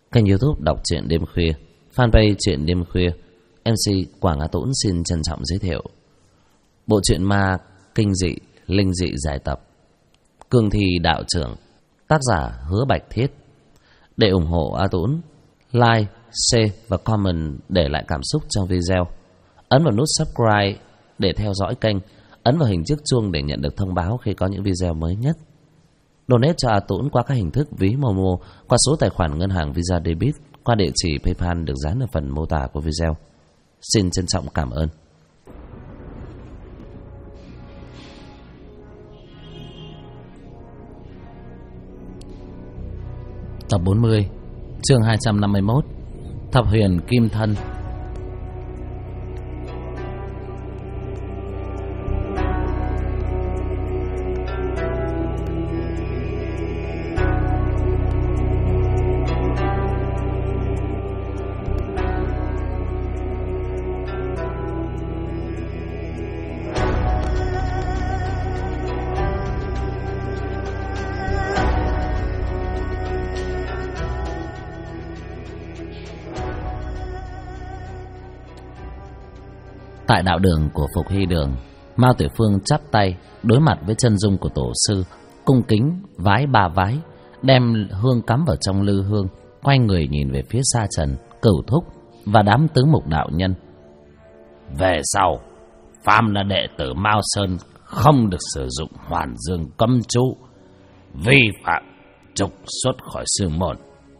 Kênh YouTube Đọc Truyện Đêm Khuya, fanpage Truyện Đêm Khuya. MC Quảng Á Tũng xin trân trọng giới thiệu bộ truyện ma kinh dị, linh dị giải tập Cương Thi Đạo Trưởng, tác giả Hứa Bạch Thiết. Để ủng hộ A Tũng, like, share và comment để lại cảm xúc trong video. Ấn vào nút subscribe để theo dõi kênh. Ấn vào hình chiếc chuông để nhận được thông báo khi có những video mới nhất. Donate cho A Tũng qua các hình thức ví Momo, qua số tài khoản ngân hàng Visa Debit, qua địa chỉ PayPal được dán ở phần mô tả của video. Xin trân trọng cảm ơn. Tập 40, chương 251, Thập Huyền Kim Thân. Tại đạo đường của Phục Hy Đường, Mao Tiểu Phương chắp tay đối mặt với chân dung của tổ sư, cung kính vái ba vái, đem hương cắm vào trong lư hương, quay người nhìn về phía Sa Trần, Cửu Thúc và đám tứ mục đạo nhân. Về sau, phàm là đệ tử Mao Sơn không được sử dụng Hoàn Dương cấm chú, vi phạm trục xuất khỏi sư môn.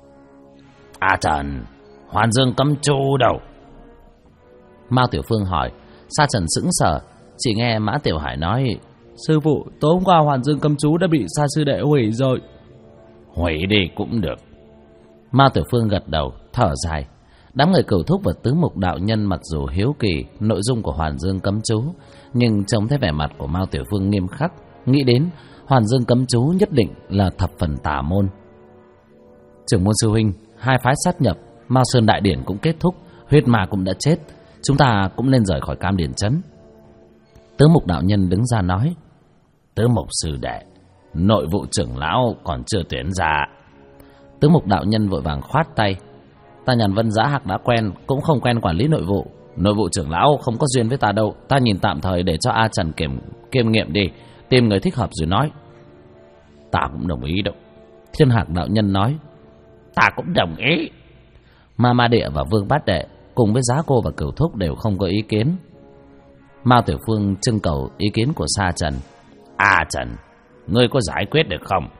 Trần, Hoàn Dương cấm chú đâu? Mao Tiểu Phương hỏi. Sa Trần sững sờ, chỉ nghe Mã Tiểu Hải nói: sư phụ, tối hôm qua Hoàn Dương cấm chú đã bị Sa sư đệ hủy rồi. Hủy đi cũng được. Mao Tiểu Phương gật đầu, thở dài. Đám người Cửu Thúc và tứ mục đạo nhân mặc dù hiếu kỳ nội dung của Hoàn Dương cấm chú, nhưng trông thấy vẻ mặt của Mao Tiểu Phương nghiêm khắc, nghĩ đến Hoàn Dương cấm chú nhất định là thập phần tà môn. Trưởng môn sư huynh, hai phái sát nhập, Mao Sơn đại điển cũng kết thúc, huyết ma cũng đã chết, chúng ta cũng nên rời khỏi Cam Điền Trấn. Tứ mục đạo nhân đứng ra nói: tứ mục sư đệ, nội vụ trưởng lão còn chưa tuyển ra. Tứ mục đạo nhân vội vàng khoát tay: ta Nhàn Vân Giá Hạc đã quen, cũng không quen quản lý nội vụ. Nội vụ trưởng lão không có duyên với ta đâu. Ta nhìn tạm thời để cho A Trần kiêm nghiệm đi, tìm người thích hợp rồi nói. Ta cũng đồng ý đâu. Thiên Hạc đạo nhân nói: ta cũng đồng ý. Ma Địa và Vương Bát Đệ cùng với Giá Cô và Cửu Thúc đều không có ý kiến. Mao Tiểu Phương trưng cầu ý kiến của Sa Trần. Trần, ngươi có giải quyết được không?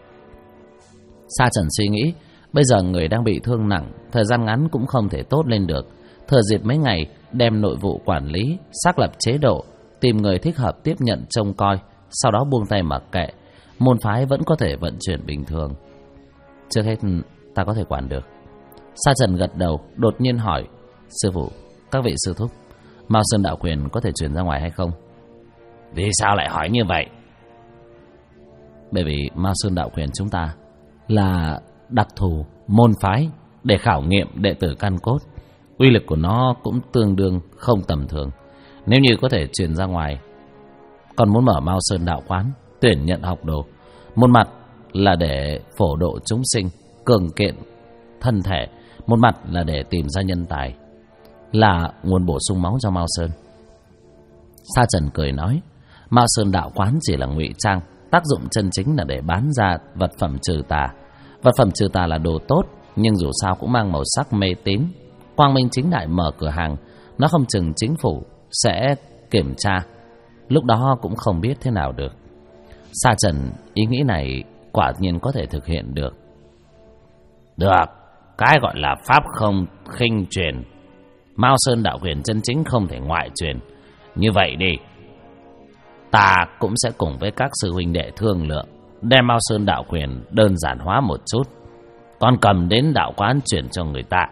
Sa Trần suy nghĩ, bây giờ người đang bị thương nặng, thời gian ngắn cũng không thể tốt lên được. Thừa dịp mấy ngày đem nội vụ quản lý, xác lập chế độ, tìm người thích hợp tiếp nhận trông coi, sau đó buông tay mặc kệ, môn phái vẫn có thể vận chuyển bình thường. Trước hết ta có thể quản được. Sa Trần gật đầu, đột nhiên hỏi: sư phụ, các vị sư thúc, Mao Sơn đạo quyền có thể truyền ra ngoài hay không? Vì sao lại hỏi như vậy? Bởi vì Mao Sơn đạo quyền chúng ta là đặc thù môn phái để khảo nghiệm đệ tử căn cốt, uy lực của nó cũng tương đương không tầm thường. Nếu như có thể truyền ra ngoài, còn muốn mở Mao Sơn đạo quán, tuyển nhận học đồ, một mặt là để phổ độ chúng sinh, cường kiện thân thể, một mặt là để tìm ra nhân tài, là nguồn bổ sung máu cho Mao Sơn. Sa Trần cười nói: Mao Sơn đạo quán chỉ là ngụy trang, tác dụng chân chính là để bán ra vật phẩm trừ tà. Vật phẩm trừ tà là đồ tốt, nhưng dù sao cũng mang màu sắc mê tín. Quang minh chính đại mở cửa hàng, nó không chừng chính phủ sẽ kiểm tra, lúc đó cũng không biết thế nào được. Sa Trần ý nghĩ này quả nhiên có thể thực hiện được. Được, cái gọi là pháp không khinh truyền, Mao Sơn đạo quyền chân chính không thể ngoại truyền. Như vậy đi, ta cũng sẽ cùng với các sư huynh đệ thương lượng, đem Mao Sơn đạo quyền đơn giản hóa một chút, còn cầm đến đạo quán chuyển cho người ta.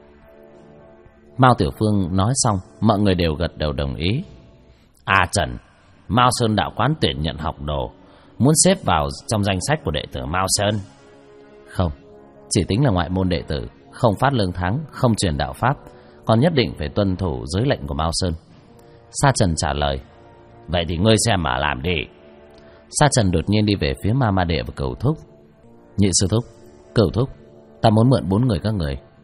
Mao Tiểu Phương nói xong, mọi người đều gật đầu đồng ý. Trần, Mao Sơn đạo quán tuyển nhận học đồ, muốn xếp vào trong danh sách của đệ tử Mao Sơn? Không, chỉ tính là ngoại môn đệ tử, không phát lương tháng, không truyền đạo pháp, còn nhất định phải tuân thủ giới lệnh của Mao Sơn. Sa Trần trả lời: vậy thì ngươi xem mà làm đi. Sa Trần đột nhiên đi về phía Ma Địa và Cửu Thúc. Nhị sư thúc, Cửu Thúc, ta muốn mượn 4 người các người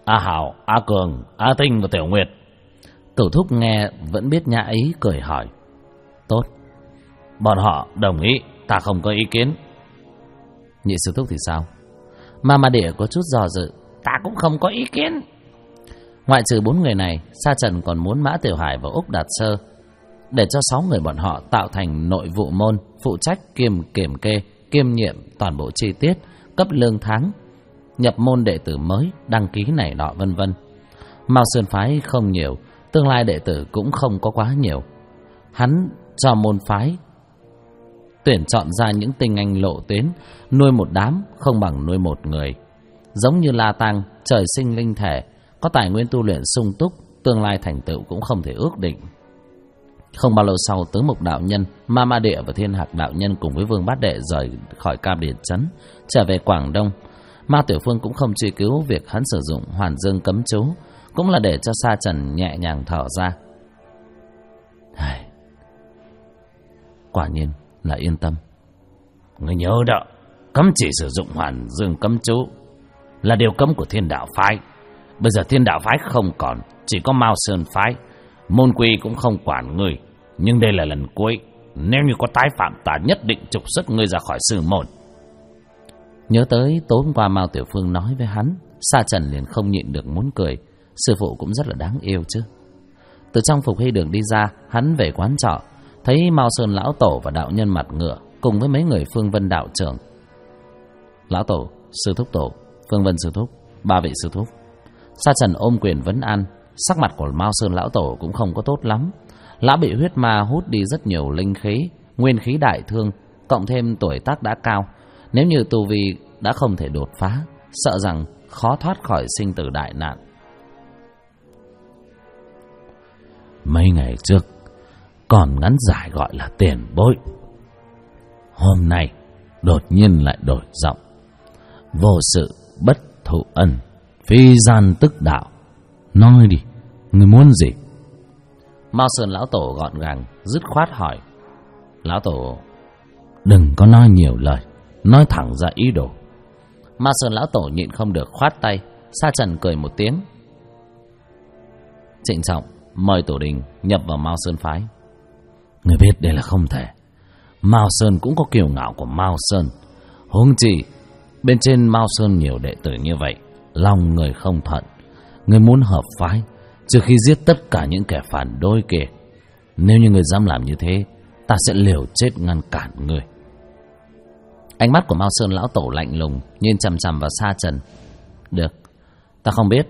A Hảo, A Cường, A Tinh và Tiểu Nguyệt. Cửu Thúc nghe vẫn biết nhã ý, cười hỏi. Tốt, bọn họ đồng ý, ta không có ý kiến. Nhị sư thúc thì sao? Ma Địa có chút dò dự. Ta cũng không có ý kiến. Ngoại trừ 4 người này, Sa Trần còn muốn Mã Tiểu Hải và Úc Đạt Sơ để cho 6 người bọn họ tạo thành nội vụ môn, phụ trách kiêm kiểm kê, kiêm nhiệm toàn bộ chi tiết, cấp lương tháng, nhập môn đệ tử mới, đăng ký này nọ vân vân. Mao Sơn phái không nhiều, tương lai đệ tử cũng không có quá nhiều. Hắn cho môn phái tuyển chọn ra những tinh anh lộ tuyến, nuôi một đám không bằng nuôi một người. Giống như La Tăng, trời sinh linh thể, có tài nguyên tu luyện sung túc, tương lai thành tựu cũng không thể ước định. Không bao lâu sau, Tứ Mục đạo nhân, Ma Địa và Thiên Hạc đạo nhân cùng với Vương Bát Đệ rời khỏi Cam Điền trấn, trở về Quảng Đông. Ma Tiểu Phương cũng không truy cứu việc hắn sử dụng Hoàn Dương cấm chú, cũng là để cho Sa Trần nhẹ nhàng thở ra. Quả nhiên là yên tâm. Người nhớ đó, cấm chỉ sử dụng Hoàn Dương cấm chú là điều cấm của Thiên Đạo phái. Bây giờ Thiên Đạo phái không còn, chỉ có Mao Sơn phái. Môn quy cũng không quản người, nhưng đây là lần cuối. Nếu như có tái phạm, ta nhất định trục xuất ngươi ra khỏi sư môn. Nhớ tới tối hôm qua Mao Tiểu Phương nói với hắn, Sa Trần liền không nhịn được muốn cười. Sư phụ cũng rất là đáng yêu chứ. Từ trong Phục Hy Đường đi ra, hắn về quán trọ, thấy Mao Sơn lão tổ và đạo nhân mặt ngựa cùng với mấy người Phương Vân đạo trưởng. Lão tổ, sư thúc tổ, Phương Vân sư thúc, 3 vị sư thúc. Sa Trần ôm quyền vấn an. Sắc mặt của Mao Sơn lão tổ cũng không có tốt lắm. Lão bị huyết ma hút đi rất nhiều linh khí, nguyên khí đại thương, cộng thêm tuổi tác đã cao, nếu như tu vi đã không thể đột phá, sợ rằng khó thoát khỏi sinh tử đại nạn. Mấy ngày trước còn ngắn giải gọi là tiền bối, hôm nay đột nhiên lại đổi giọng. Vô sự bất thụ ân, phi gian tức đạo. Nói đi, người muốn gì? Mao Sơn lão tổ gọn gàng dứt khoát hỏi. Lão tổ, đừng có nói nhiều lời, nói thẳng ra ý đồ. Mao Sơn lão tổ nhịn không được khoát tay. Sa Trần cười một tiếng. Trịnh trọng mời tổ đình nhập vào Mao Sơn phái. Người biết đây là không thể. Mao Sơn cũng có kiêu ngạo của Mao Sơn, huống chi bên trên Mao Sơn nhiều đệ tử như vậy, lòng người không thuận. Người muốn hợp phái, trừ khi giết tất cả những kẻ phản đối kia. Nếu như người dám làm như thế, ta sẽ liều chết ngăn cản người. Ánh mắt của Mao Sơn lão tổ lạnh lùng, nhìn chằm chằm vào Sa Trần. Được, ta không biết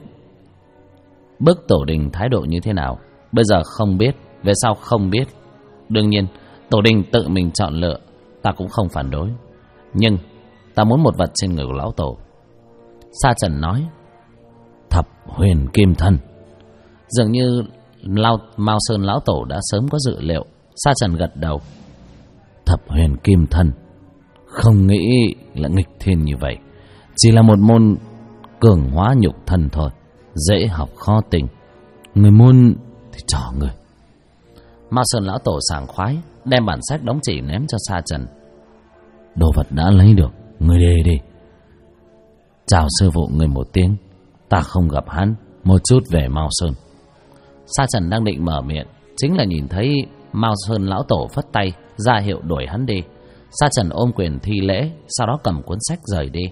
bức tổ đình thái độ như thế nào. Bây giờ không biết, về sau không biết. Đương nhiên, tổ đình tự mình chọn lựa, ta cũng không phản đối. Nhưng ta muốn một vật trên người của lão tổ. Sa Trần nói. Thập huyền kim thân. Dường như Mao Sơn lão tổ đã sớm có dự liệu. Sa Trần gật đầu. Thập huyền kim thân, không nghĩ là nghịch thiên như vậy. Chỉ là một môn cường hóa nhục thân thôi, dễ học khó tình. Người muốn thì cho người. Mao Sơn lão tổ sảng khoái đem bản sách đóng chỉ ném cho Sa Trần. Đồ vật đã lấy được, người đi đi. Chào sư phụ người một tiếng, ta không gặp hắn, một chút về Mao Sơn. Sa Trần đang định mở miệng, chính là nhìn thấy Mao Sơn lão tổ phất tay ra hiệu đuổi hắn đi. Sa Trần ôm quyền thi lễ, sau đó cầm cuốn sách rời đi.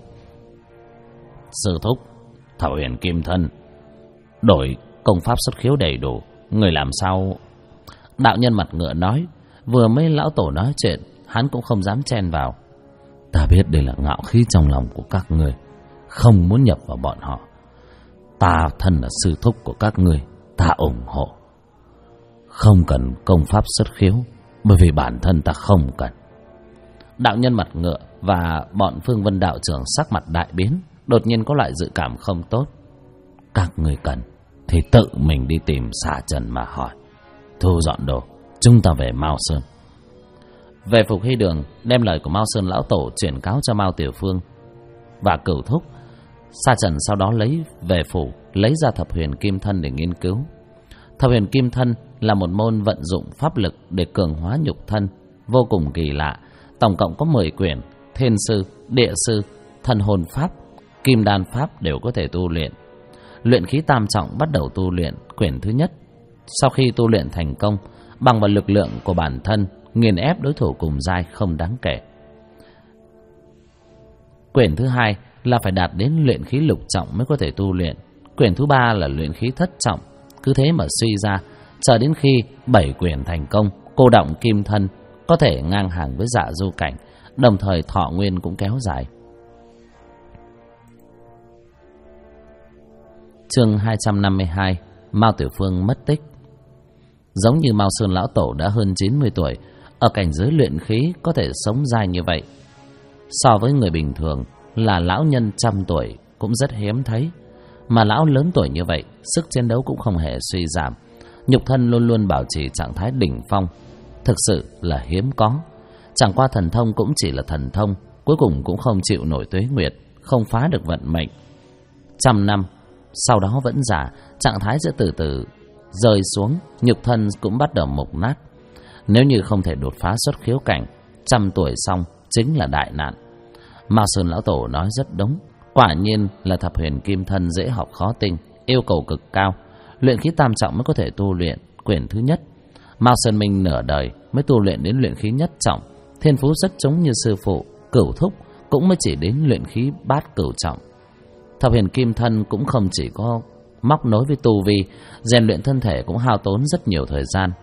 Sư thúc, Thảo Huyền Kim Thân đổi công pháp xuất khiếu đầy đủ, người làm sao? Đạo nhân mặt ngựa nói. Vừa mới lão tổ nói chuyện, hắn cũng không dám chen vào. Ta biết đây là ngạo khí trong lòng của các người, không muốn nhập vào bọn họ. Ta thân là sư thúc của các người, ta ủng hộ. Không cần công pháp xuất khiếu, bởi vì bản thân ta không cần. Đạo nhân mặt ngựa và bọn Phương Vân đạo trưởng sắc mặt đại biến, đột nhiên có loại dự cảm không tốt. Các người cần thì tự mình đi tìm Sa Trần mà hỏi. Thu dọn đồ, chúng ta về Mao Sơn. Về Phục Hy Đường, đem lời của Mao Sơn lão tổ chuyển cáo cho Mao Tiểu Phương và Cửu Thúc. Sa Trần sau đó lấy về phủ, lấy ra Thập Huyền Kim Thân để nghiên cứu. Thập Huyền Kim Thân là một môn vận dụng pháp lực để cường hóa nhục thân, vô cùng kỳ lạ. Tổng cộng có 10 quyển, thiên sư, địa sư, thần hồn pháp, kim đan pháp đều có thể tu luyện. luyện khí tam trọng bắt đầu tu luyện quyển thứ nhất. Sau khi tu luyện thành công, bằng vào lực lượng của bản thân, nghiền ép đối thủ cùng giai không đáng kể. Quyển thứ hai là phải đạt đến luyện khí lục trọng mới có thể tu luyện. Quyển thứ ba là luyện khí thất trọng. Cứ thế mà suy ra, chờ đến khi 7 quyển thành công, cô động kim thân có thể ngang hàng với Dạ Du cảnh, đồng thời thọ nguyên cũng kéo dài. Chương 252: Mao Tiểu Phương mất tích. Giống như Mao Sơn lão tổ đã hơn 90 tuổi, ở cảnh giới luyện khí có thể sống dài như vậy, so với người bình thường là lão nhân trăm tuổi cũng rất hiếm thấy. Mà lão lớn tuổi như vậy, sức chiến đấu cũng không hề suy giảm, nhục thân luôn luôn bảo trì trạng thái đỉnh phong, thực sự là hiếm có. Chẳng qua thần thông cũng chỉ là thần thông, cuối cùng cũng không chịu nổi tuế nguyệt, không phá được vận mệnh. 100 năm sau đó vẫn già, trạng thái sẽ từ từ rơi xuống, nhục thân cũng bắt đầu mục nát. Nếu như không thể đột phá xuất khiếu cảnh, 100 tuổi xong chính là đại nạn. Mao Sơn lão tổ nói rất đúng, quả nhiên là thập huyền kim thân dễ học khó tinh, yêu cầu cực cao. Luyện khí tam trọng mới có thể tu luyện quyển thứ nhất. Mao Sơn Minh nửa đời mới tu luyện đến luyện khí nhất trọng, thiên phú rất giống như sư phụ Cửu Thúc cũng mới chỉ đến luyện khí bát cửu trọng. Thập huyền kim thân cũng không chỉ có móc nối với tu vi, rèn luyện thân thể cũng hao tốn rất nhiều thời gian.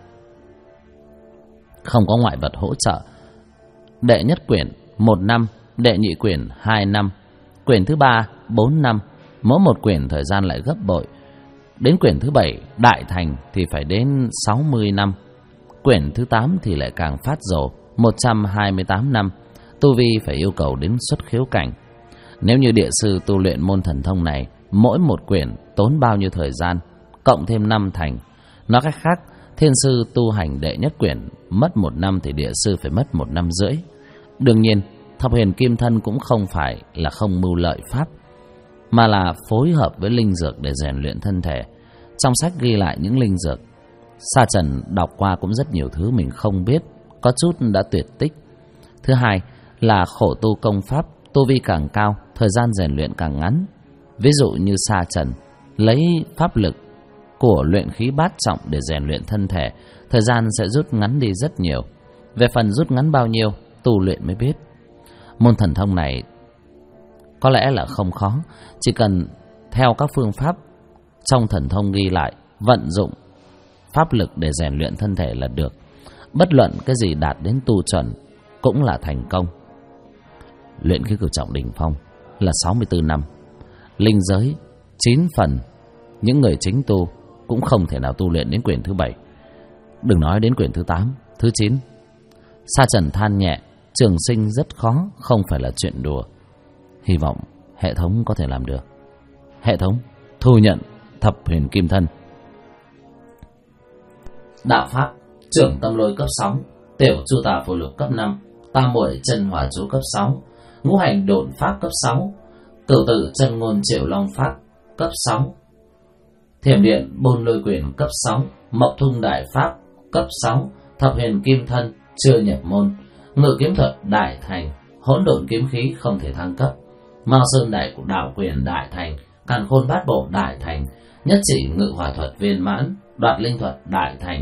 Không có ngoại vật hỗ trợ, đệ nhất quyển 1 năm, đệ nhị quyển 2 năm, quyển thứ 3 4 năm, mỗi một quyển thời gian lại gấp bội. Đến quyển thứ 7 đại thành thì phải đến 60 năm, quyển thứ 8 thì lại càng phát rồ, 128 năm, tu vi phải yêu cầu đến xuất khiếu cảnh. Nếu như địa sư tu luyện môn thần thông này, mỗi một quyển tốn bao nhiêu thời gian, cộng thêm 5 thành. Nói cách khác, thiên sư tu hành đệ nhất quyển mất 1 năm thì địa sư phải mất 1 năm rưỡi. Đương nhiên, thập huyền kim thân cũng không phải là không mưu lợi pháp, mà là phối hợp với linh dược để rèn luyện thân thể. Trong sách ghi lại những linh dược, Sa Trần đọc qua cũng rất nhiều thứ mình không biết, có chút đã tuyệt tích. Thứ hai là khổ tu công pháp, tu vi càng cao, thời gian rèn luyện càng ngắn. Ví dụ như Sa Trần lấy pháp lực của luyện khí bát trọng để rèn luyện thân thể, thời gian sẽ rút ngắn đi rất nhiều. Về phần rút ngắn bao nhiêu, tu luyện mới biết. Môn thần thông này có lẽ là không khó, chỉ cần theo các phương pháp trong thần thông ghi lại, vận dụng pháp lực để rèn luyện thân thể là được. Bất luận cái gì đạt đến tu chuẩn cũng là thành công. Luyện khí cửu trọng đỉnh phong là 64 năm, linh giới 9 phần, những người chính tu cũng không thể nào tu luyện đến quyển thứ 7, đừng nói đến quyển thứ 8, thứ 9. Sa Trần than nhẹ, trường sinh rất khó, không phải là chuyện đùa. Hy vọng hệ thống có thể làm được. Hệ thống thu nhận thập huyền kim thân. Đạo pháp trưởng tâm lôi cấp 6, tiểu chu tà phù lục cấp 5, tam muội chân hỏa chú cấp 6, ngũ hành độn pháp cấp 6, cửu tự chân ngôn triệu long pháp cấp 6, thiểm điện bôn lôi quyền cấp 6, mộc thung đại pháp cấp 6, thập huyền kim thân chưa nhập môn, ngự kiếm thuật đại thành, hỗn độn kiếm khí không thể thăng cấp, Mao Sơn đại đạo quyền đại thành, càn khôn bát bộ đại thành, nhất chỉ ngự hỏa thuật viên mãn, đoạt linh thuật đại thành.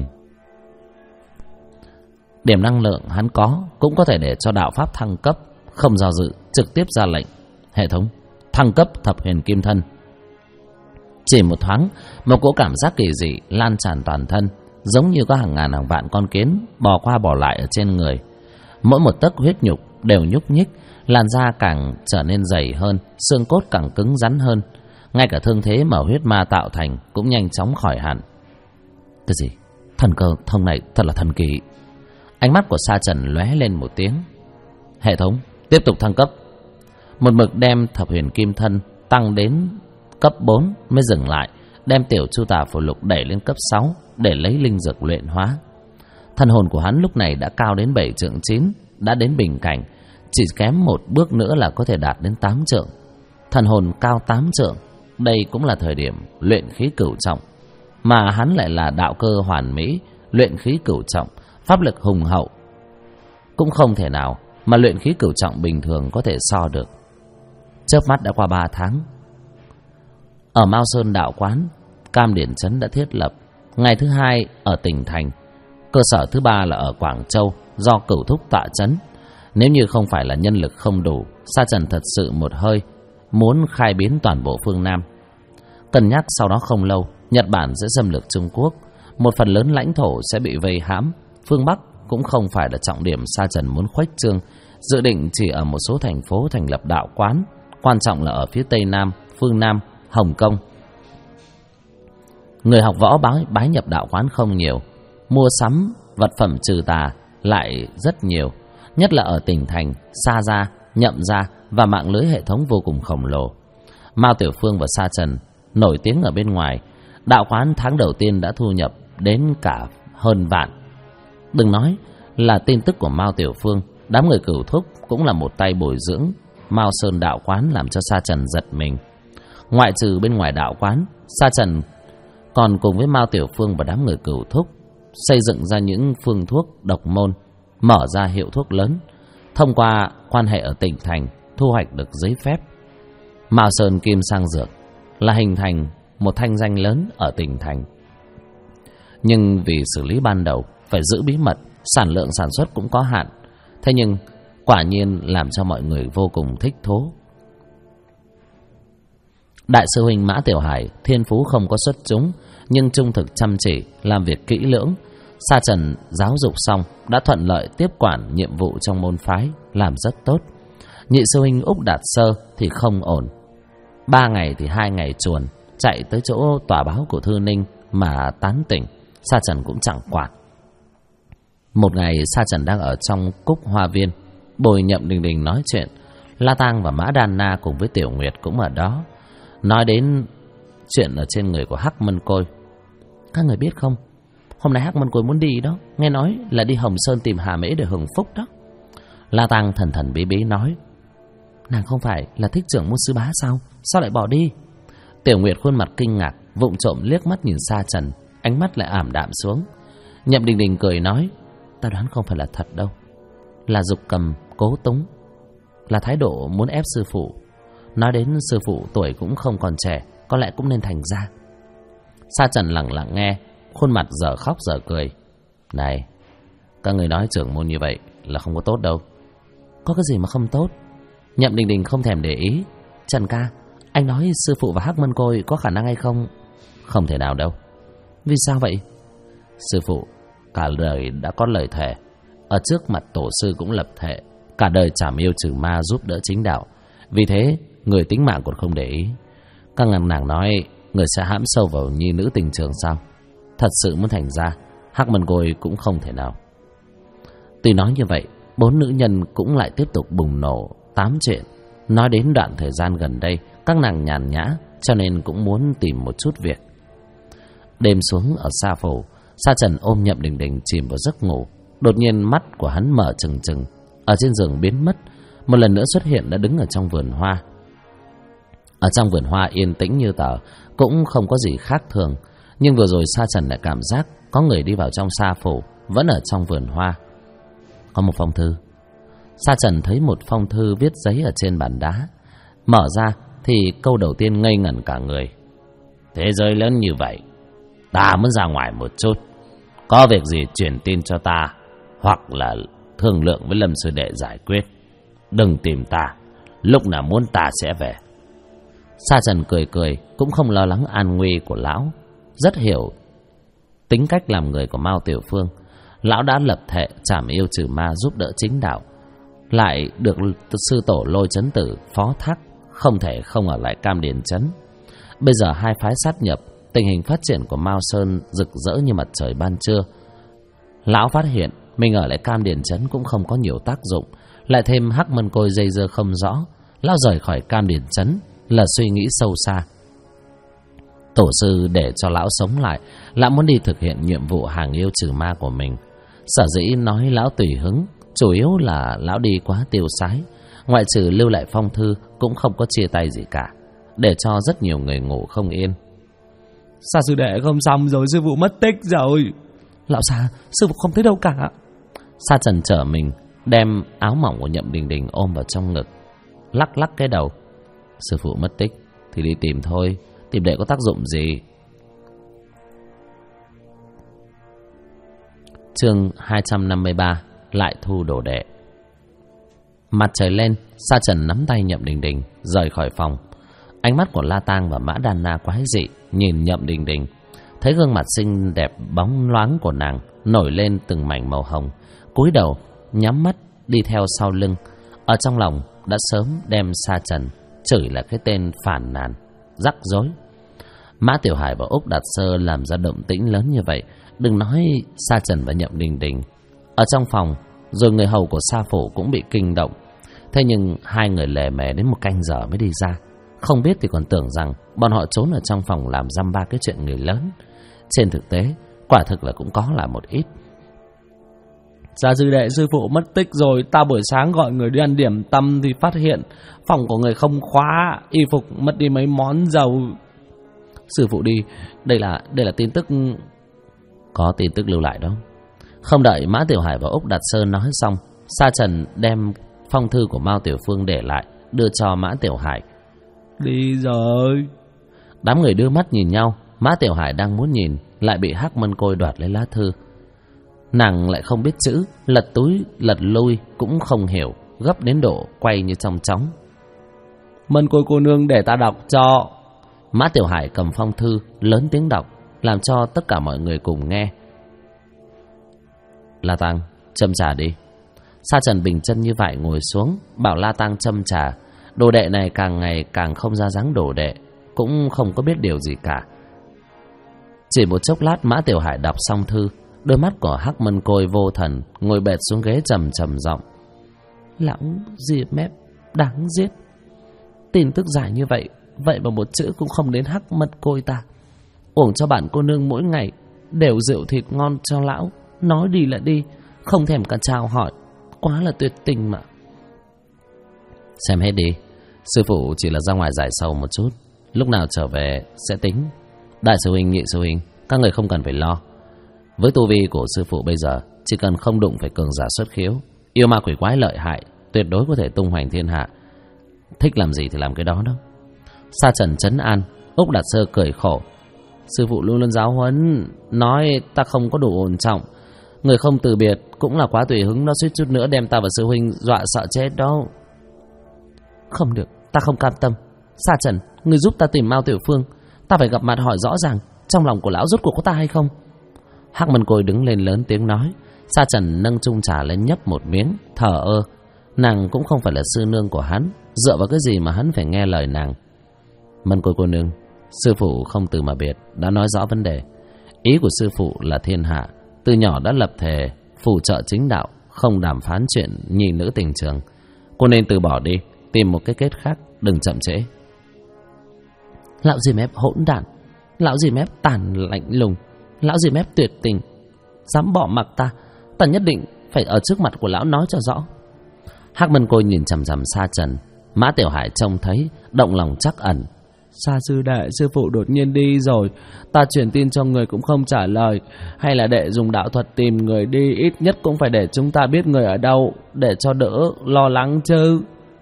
Điểm năng lượng hắn có cũng có thể để cho đạo pháp thăng cấp, không do dự trực tiếp ra lệnh. Hệ thống thăng cấp thập huyền kim thân. Chỉ một thoáng, một cỗ cảm giác kỳ dị lan tràn toàn thân, giống như có hàng ngàn hàng vạn con kiến bò qua bò lại ở trên người. Mỗi một tấc huyết nhục đều nhúc nhích, làn da càng trở nên dày hơn, xương cốt càng cứng rắn hơn. Ngay cả thương thế mà huyết ma tạo thành cũng nhanh chóng khỏi hẳn. Cái gì? Thần cơ thông này thật là thần kỳ. Ánh mắt của Sa Trần lóe lên một tiếng. Hệ thống tiếp tục thăng cấp. Một mực đem thập huyền kim thân tăng đến cấp 4 mới dừng lại, đem tiểu chu tà phù lục đẩy lên cấp 6 để lấy linh dược luyện hóa. Thần hồn của hắn lúc này đã cao đến 7 trượng 9, đã đến bình cảnh, chỉ kém một bước nữa là có thể đạt đến 8 trượng. Thần hồn cao 8 trượng, đây cũng là thời điểm luyện khí cửu trọng, mà hắn lại là đạo cơ hoàn mỹ, luyện khí cửu trọng, pháp lực hùng hậu, cũng không thể nào mà luyện khí cửu trọng bình thường có thể so được. Chớp mắt đã qua 3 tháng. Ở Mao Sơn đạo quán, Cam Điển Trấn đã thiết lập. Ngày thứ hai ở tỉnh thành. Cơ sở thứ ba là ở Quảng Châu, do Cửu Thúc tọa trấn. Nếu như không phải là nhân lực không đủ, Sa Trần thật sự một hơi muốn khai biến toàn bộ phương Nam. Cân nhắc sau đó không lâu, Nhật Bản sẽ xâm lược Trung Quốc, một phần lớn lãnh thổ sẽ bị vây hãm. Phương Bắc cũng không phải là trọng điểm Sa Trần muốn khuếch trương, dự định chỉ ở một số thành phố thành lập đạo quán, quan trọng là ở phía Tây Nam, phương Nam, Hồng Kông. Người học võ bái nhập đạo quán không nhiều, mua sắm vật phẩm trừ tà lại rất nhiều, nhất là ở tỉnh thành, Sa gia, Nhậm gia và mạng lưới hệ thống vô cùng khổng lồ. Mao Tiểu Phương và Sa Trần nổi tiếng ở bên ngoài, đạo quán tháng đầu tiên đã thu nhập đến cả hơn vạn. Đừng nói là tin tức của Mao Tiểu Phương, đám người Cửu Thúc cũng là một tay bồi dưỡng Mao Sơn đạo quán, làm cho Sa Trần giật mình. Ngoại trừ bên ngoài đạo quán, Sa Trần còn cùng với Mao Tiểu Phương và đám người Cửu Thúc xây dựng ra những phương thuốc độc môn, mở ra hiệu thuốc lớn, thông qua quan hệ ở tỉnh thành thu hoạch được giấy phép. Mao Sơn Kim Sang Dược là hình thành một thanh danh lớn ở tỉnh thành. Nhưng vì xử lý ban đầu phải giữ bí mật, sản lượng sản xuất cũng có hạn. Thế nhưng quả nhiên làm cho mọi người vô cùng thích thú. Đại sư huynh Mã Tiểu Hải thiên phú không có xuất chúng, nhưng trung thực chăm chỉ, làm việc kỹ lưỡng. Sa Trần giáo dục xong đã thuận lợi tiếp quản nhiệm vụ trong môn phái, làm rất tốt. Nhị sư huynh Úc Đạt Sơ thì không ổn. 3 ngày thì 2 ngày chuồn, chạy tới chỗ tòa báo của Thư Ninh mà tán tỉnh. Sa Trần cũng chẳng quản. Một ngày Sa Trần đang ở trong Cúc Hoa Viên, bồi Nhậm Đình Đình nói chuyện. La Tang và Mã Đan Na cùng với Tiểu Nguyệt cũng ở đó, nói đến chuyện ở trên người của Hắc Mân Côi. Các người biết không, hôm nay Hắc Mân Côi muốn đi đó, nghe nói là đi Hồng Sơn tìm Hà Mễ để hưởng phúc đó. La Tang thần thần bí bí nói, nàng không phải là thích trưởng môn sư bá sao, sao lại bỏ đi? Tiểu Nguyệt khuôn mặt kinh ngạc, vụng trộm liếc mắt nhìn Sa Trần, ánh mắt lại ảm đạm xuống. Nhậm Đình Đình cười nói, ta đoán không phải là thật đâu, là Dục Cầm cố túng, là thái độ muốn ép sư phụ. Nói đến sư phụ tuổi cũng không còn trẻ, có lẽ cũng nên thành ra. Sa Trần lặng lặng nghe, khuôn mặt dở khóc dở cười. Này, các người nói trưởng môn như vậy là không có tốt đâu. Có cái gì mà không tốt? Nhậm Đình Đình không thèm để ý. Trần ca, anh nói sư phụ và Hắc Mân Côi có khả năng hay không? Không thể nào đâu. Vì sao vậy? Sư phụ cả đời đã có lời thề, ở trước mặt tổ sư cũng lập thệ, cả đời trảm yêu trừ ma, giúp đỡ chính đạo. Vì thế người tính mạng còn không để ý. Các nàng nói người sẽ hãm sâu vào nhi nữ tình trường sao? Thật sự muốn thành ra, Hắc Mân Côi cũng không thể nào. Tuy nói như vậy, 4 nữ nhân cũng lại tiếp tục bùng nổ 8 chuyện. Nói đến đoạn thời gian gần đây các nàng nhàn nhã, cho nên cũng muốn tìm một chút việc. Đêm xuống ở Sa Phủ, Sa Trần ôm Nhậm Đình Đình chìm vào giấc ngủ. Đột nhiên mắt của hắn mở trừng trừng, ở trên giường biến mất, một lần nữa xuất hiện đã đứng ở trong vườn hoa. Ở trong vườn hoa yên tĩnh như tờ, cũng không có gì khác thường. Nhưng vừa rồi Sa Trần lại cảm giác có người đi vào trong Sa Phủ, vẫn ở trong vườn hoa. Có một phong thư. Sa Trần thấy một phong thư viết giấy ở trên bàn đá. Mở ra thì câu đầu tiên ngây ngẩn cả người. Thế giới lớn như vậy, ta muốn ra ngoài một chút, có việc gì truyền tin cho ta, hoặc là thương lượng với Lâm sư đệ giải quyết. Đừng tìm ta, lúc nào muốn ta sẽ về. Sa Trần cười cười, cũng không lo lắng an nguy của lão, rất hiểu tính cách làm người của Mao Tiểu Phương. Lão đã lập thệ trảm yêu trừ ma, giúp đỡ chính đạo, lại được sư tổ Lôi Chấn Tử phó thác, không thể không ở lại Cam Điển Trấn. Bây giờ hai phái sát nhập, tình hình phát triển của Mao Sơn rực rỡ như mặt trời ban trưa. Lão phát hiện mình ở lại Cam Điển Trấn cũng không có nhiều tác dụng, lại thêm Hắc Mân Côi dây dưa không rõ. Lão rời khỏi Cam Điển Trấn là suy nghĩ sâu xa. Tổ sư để cho lão sống lại, lão muốn đi thực hiện nhiệm vụ hàng yêu trừ ma của mình. Sở dĩ nói lão tùy hứng, chủ yếu là lão đi quá tiêu sái, ngoại trừ lưu lại phong thư cũng không có chia tay gì cả, để cho rất nhiều người ngủ không yên. Sa sư đệ không xong rồi, sư phụ mất tích rồi. Lão Sa, sư phụ không thấy đâu cả. Sa Trần trở mình, đem áo mỏng của Nhậm Đình Đình ôm vào trong ngực, lắc lắc cái đầu. Sư phụ mất tích thì đi tìm thôi, Tìm đệ có tác dụng gì? Chương 253. Lại thu đồ đệ. Mặt trời lên, Sa Trần nắm tay Nhậm Đình Đình rời khỏi phòng. Ánh mắt của La Tang và Mã Đan Na quái dị nhìn Nhậm Đình Đình. Thấy gương mặt xinh đẹp bóng loáng của nàng nổi lên từng mảnh màu hồng, cúi đầu nhắm mắt đi theo sau lưng. Ở trong lòng đã sớm đem Sa Trần chửi là cái tên phản nàn, rắc rối. Mã Tiểu Hải và Úc Đạt Sơ làm ra động tĩnh lớn như vậy, đừng nói Sa Trần và Nhậm Đình Đình. Ở trong phòng, rồi người hầu của Sa Phủ cũng bị kinh động. Thế nhưng hai người lề mề đến một canh giờ mới đi ra. Không biết thì còn tưởng rằng bọn họ trốn ở trong phòng làm dăm ba cái chuyện người lớn. Trên thực tế, quả thực là cũng có là một ít. Gia sư đệ sư phụ mất tích rồi. Ta buổi sáng gọi người đi ăn điểm tâm thì phát hiện phòng của người không khóa, y phục mất đi mấy món dầu. Sư phụ đi, đây là tin tức. Có tin tức lưu lại đó. Không đợi Mã Tiểu Hải và Úc Đạt Sơn nói xong, Sa Trần đem phong thư của Mao Tiểu Phương để lại, đưa cho Mã Tiểu Hải. Đi rồi. Đám người đưa mắt nhìn nhau. Mã Tiểu Hải đang muốn nhìn, lại bị Hắc Mân Côi đoạt lấy lá thư. Nàng lại không biết chữ, lật túi lật lui cũng không hiểu, gấp đến độ quay như trong chóng. Mân Côi cô nương để ta đọc cho. Mã Tiểu Hải cầm phong thư lớn tiếng đọc, làm cho tất cả mọi người cùng nghe. La Tăng, châm trà đi. Sa Trần bình chân như vậy ngồi xuống, bảo La Tăng châm trà. Đồ đệ này càng ngày càng không ra dáng đồ đệ, cũng không có biết điều gì cả. Chỉ một chốc lát, Mã Tiểu Hải đọc xong thư, đôi mắt của Hắc Mân Côi vô thần ngồi bệt xuống ghế trầm trầm giọng. Lão Diệp Mép đáng giết. Tin tức dài như vậy, vậy mà một chữ cũng không đến Hắc Mân Côi ta. Uổng cho bạn cô nương mỗi ngày đều rượu thịt ngon cho lão, nói đi là đi, không thèm cả chào hỏi, quá là tuyệt tình mà. Xem hết đi, sư phụ chỉ là ra ngoài giải sầu một chút, lúc nào trở về sẽ tính. Đại sư huynh, nhị sư huynh, các người không cần phải lo. Với tu vi của sư phụ bây giờ, chỉ cần không đụng phải cường giả xuất khiếu, yêu ma quỷ quái lợi hại, tuyệt đối có thể tung hoành thiên hạ. Thích làm gì thì làm cái đó đó. Sa Trần trấn an. Úc Đạt Sơ cười khổ. Sư phụ luôn luôn giáo huấn, nói ta không có đủ ổn trọng. Người không từ biệt cũng là quá tùy hứng, nó suýt chút nữa đem ta và sư huynh dọa sợ chết đâu. Không được, ta không cam tâm. Sa Trần, người giúp ta tìm Mao Tiểu Phương. Ta phải gặp mặt hỏi rõ ràng trong lòng của lão rốt cuộc có ta hay không. Hắc Mân Côi đứng lên lớn tiếng nói. Sa Trần nâng chung trà lên nhấp một miếng, thờ ơ. Nàng cũng không phải là sư nương của hắn, dựa vào cái gì mà hắn phải nghe lời nàng. Mân Côi cô nương, sư phụ không từ mà biệt, đã nói rõ vấn đề. Ý của sư phụ là thiên hạ, từ nhỏ đã lập thề phù trợ chính đạo, không đàm phán chuyện nhi nữ tình trường. Cô nên từ bỏ đi, tìm một cái kết khác, đừng chậm trễ. Lão gì mép hỗn đản, lão gì mép tàn lạnh lùng, lão gì mép tuyệt tình, dám bỏ mặc ta, ta nhất định phải ở trước mặt của lão nói cho rõ. Hắc Mân Côi nhìn chằm chằm Sa Trần. Mã Tiểu Hải trông thấy động lòng trắc ẩn. Sa sư đệ, sư phụ đột nhiên đi rồi, ta truyền tin cho người cũng không trả lời. Hay là đệ dùng đạo thuật tìm người đi, ít nhất cũng phải để chúng ta biết người ở đâu, để cho đỡ lo lắng chứ.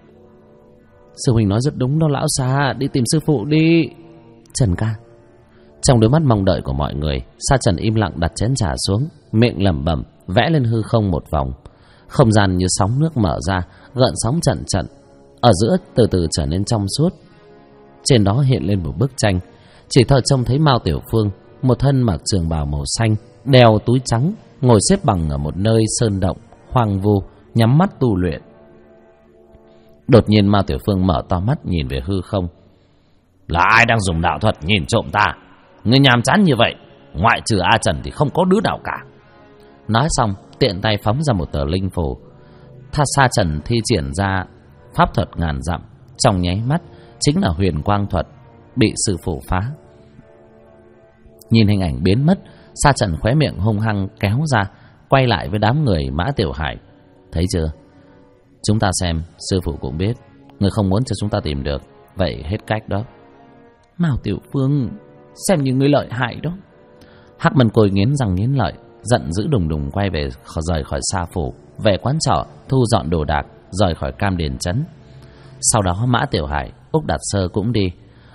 Sư huynh nói rất đúng đó lão Sa, đi tìm sư phụ đi. Trần ca. Trong đôi mắt mong đợi của mọi người, Sa Trần im lặng đặt chén trà xuống, miệng lẩm bẩm vẽ lên hư không một vòng. Không gian như sóng nước mở ra, gợn sóng trận trận, ở giữa từ từ trở nên trong suốt. Trên đó hiện lên một bức tranh, chỉ thờ trông thấy Mao Tiểu Phương, một thân mặc trường bào màu xanh, đeo túi trắng, ngồi xếp bằng ở một nơi sơn động hoang vu, nhắm mắt tu luyện. Đột nhiên Mao Tiểu Phương mở to mắt nhìn về hư không. Là ai đang dùng đạo thuật nhìn trộm ta? Người nhàm chán như vậy, ngoại trừ A Trần thì không có đứa nào cả. Nói xong, tiện tay phóng ra một tờ linh phù. Sa Trần thi triển ra pháp thuật ngàn dặm, trong nháy mắt chính là huyền quang thuật, bị sư phụ phá. Nhìn hình ảnh biến mất, Sa Trần khóe miệng hung hăng kéo ra, quay lại với đám người Mã Tiểu Hải. Thấy chưa? Chúng ta xem, sư phụ cũng biết người không muốn cho chúng ta tìm được, vậy hết cách đó. Mao Tiểu Phương, xem như người lợi hại đó. Hắc Mân Côi nghiến răng nghiến lợi, giận dữ đùng đùng quay về, rời khỏi Sa Phủ, về quán trọ thu dọn đồ đạc, rời khỏi Cam Điền trấn. Sau đó Mã Tiểu Hải, Úc Đạt Sơ cũng đi.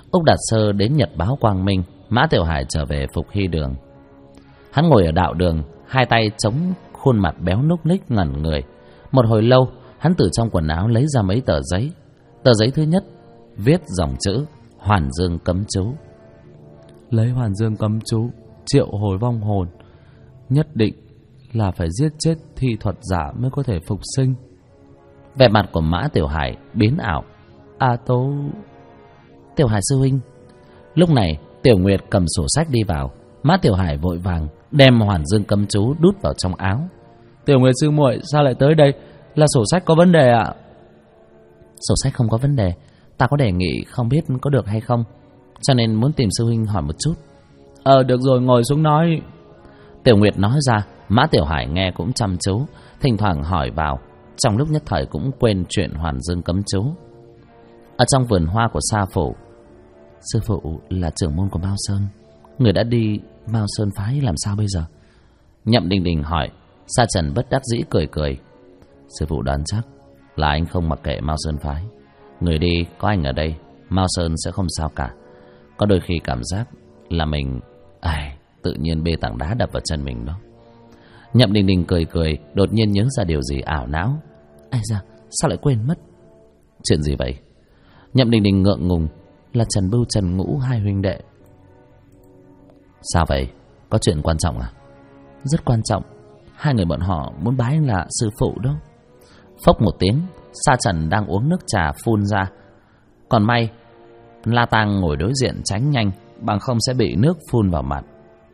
Úc Đạt Sơ đến nhật báo Quang Minh, Mã Tiểu Hải trở về Phục Hy Đường. Hắn ngồi ở đạo đường, hai tay chống khuôn mặt béo núc ních ngẩn người. Một hồi lâu, hắn từ trong quần áo lấy ra mấy tờ giấy. Tờ giấy thứ nhất viết dòng chữ Hoàn Dương cấm chú. Lấy Hoàn Dương cấm chú triệu hồi vong hồn, nhất định là phải giết chết thi thuật giả mới có thể phục sinh. Vẻ mặt của Mã Tiểu Hải biến ảo. Tố... Tiểu Hải sư huynh. Lúc này Tiểu Nguyệt cầm sổ sách đi vào. Mã Tiểu Hải vội vàng đem Hoàn Dương cấm chú đút vào trong áo. Tiểu Nguyệt sư muội sao lại tới đây? Là sổ sách có vấn đề ạ? Sổ sách không có vấn đề. Ta có đề nghị không biết có được hay không, cho nên muốn tìm sư huynh hỏi một chút. Được rồi, ngồi xuống nói. Tiểu Nguyệt nói ra. Mã Tiểu Hải nghe cũng chăm chú, thỉnh thoảng hỏi vào. Trong lúc nhất thời cũng quên chuyện Hoàn Dương cấm chú. Ở trong vườn hoa của Sa Phủ, sư phụ là trưởng môn của Mao Sơn, người đã đi Mao Sơn phái làm sao bây giờ? Nhậm Đình Đình hỏi. Sa Trần bất đắc dĩ cười cười. Sư phụ đoán chắc là anh không mặc kệ Mao Sơn phái. Người đi có anh ở đây, Mao Sơn sẽ không sao cả. Có đôi khi cảm giác là mình tự nhiên bê tảng đá đập vào chân mình đó. Nhậm Đình Đình cười cười, đột nhiên nhớ ra điều gì ảo não. Ai da, sao lại quên mất? Chuyện gì vậy? Nhậm Đình Đình ngượng ngùng. Là Trần Bưu Trần Ngũ, hai huynh đệ. Sao vậy? Có chuyện quan trọng à? Rất quan trọng. Hai người bọn họ muốn bái anh là sư phụ đó. Phốc một tiếng, Sa Trần đang uống nước trà phun ra. Còn may La Tang ngồi đối diện tránh nhanh, bằng không sẽ bị nước phun vào mặt.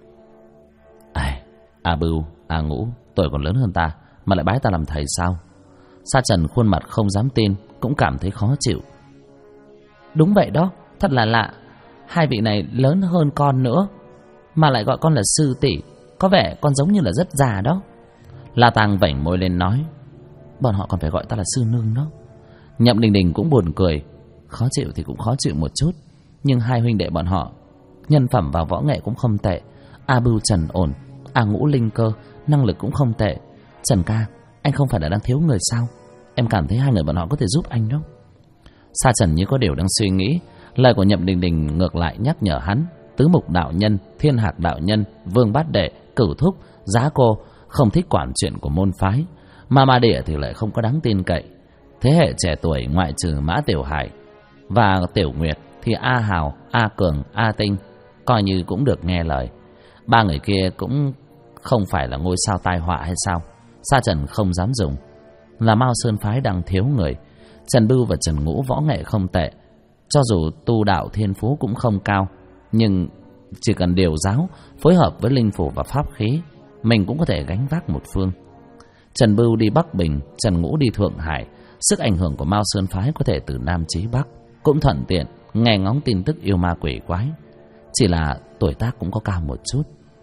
A Bưu, A Ngũ, tuổi còn lớn hơn ta mà lại bái ta làm thầy sao? Sa Trần khuôn mặt không dám tin, cũng cảm thấy khó chịu. Đúng vậy đó, thật là lạ. Hai vị này lớn hơn con nữa mà lại gọi con là sư tỷ, có vẻ con giống như là rất già đó. La Tang vảnh môi lên nói. Bọn họ còn phải gọi ta là sư nương đó. Nhậm Đình Đình cũng buồn cười. Khó chịu thì cũng khó chịu một chút, nhưng hai huynh đệ bọn họ nhân phẩm và võ nghệ cũng không tệ. A Bưu Trần ổn, A Ngũ linh cơ, năng lực cũng không tệ. Trần ca, anh không phải là đang thiếu người sao? Em cảm thấy hai người bọn họ có thể giúp anh đó. Sa Trần như có điều đang suy nghĩ. Lời của Nhậm Đình Đình ngược lại nhắc nhở hắn. Tứ Mục đạo nhân, Thiên Hạc đạo nhân, Vương Bát Đệ, Cửu Thúc, Giá Cô không thích quản chuyện của môn phái, mà Ma Địa thì lại không có đáng tin cậy. Thế hệ trẻ tuổi ngoại trừ Mã Tiểu Hải và Tiểu Nguyệt thì A Hào, A Cường, A Tinh coi như cũng được nghe lời. Ba người kia cũng không phải là ngôi sao tai họa hay sao? Sa Trần không dám dùng. Là Mao Sơn phái đang thiếu người. Trần Bưu và Trần Ngũ võ nghệ không tệ, cho dù tu đạo thiên phú cũng không cao, nhưng chỉ cần điều giáo, phối hợp với linh phủ và pháp khí, mình cũng có thể gánh vác một phương. Trần Bưu đi Bắc Bình, Trần Ngũ đi Thượng Hải. Sức ảnh hưởng của Mao Sơn phái có thể từ Nam chí Bắc, cũng thuận tiện nghe ngóng tin tức yêu ma quỷ quái. Chỉ là tuổi tác cũng có cao một chút.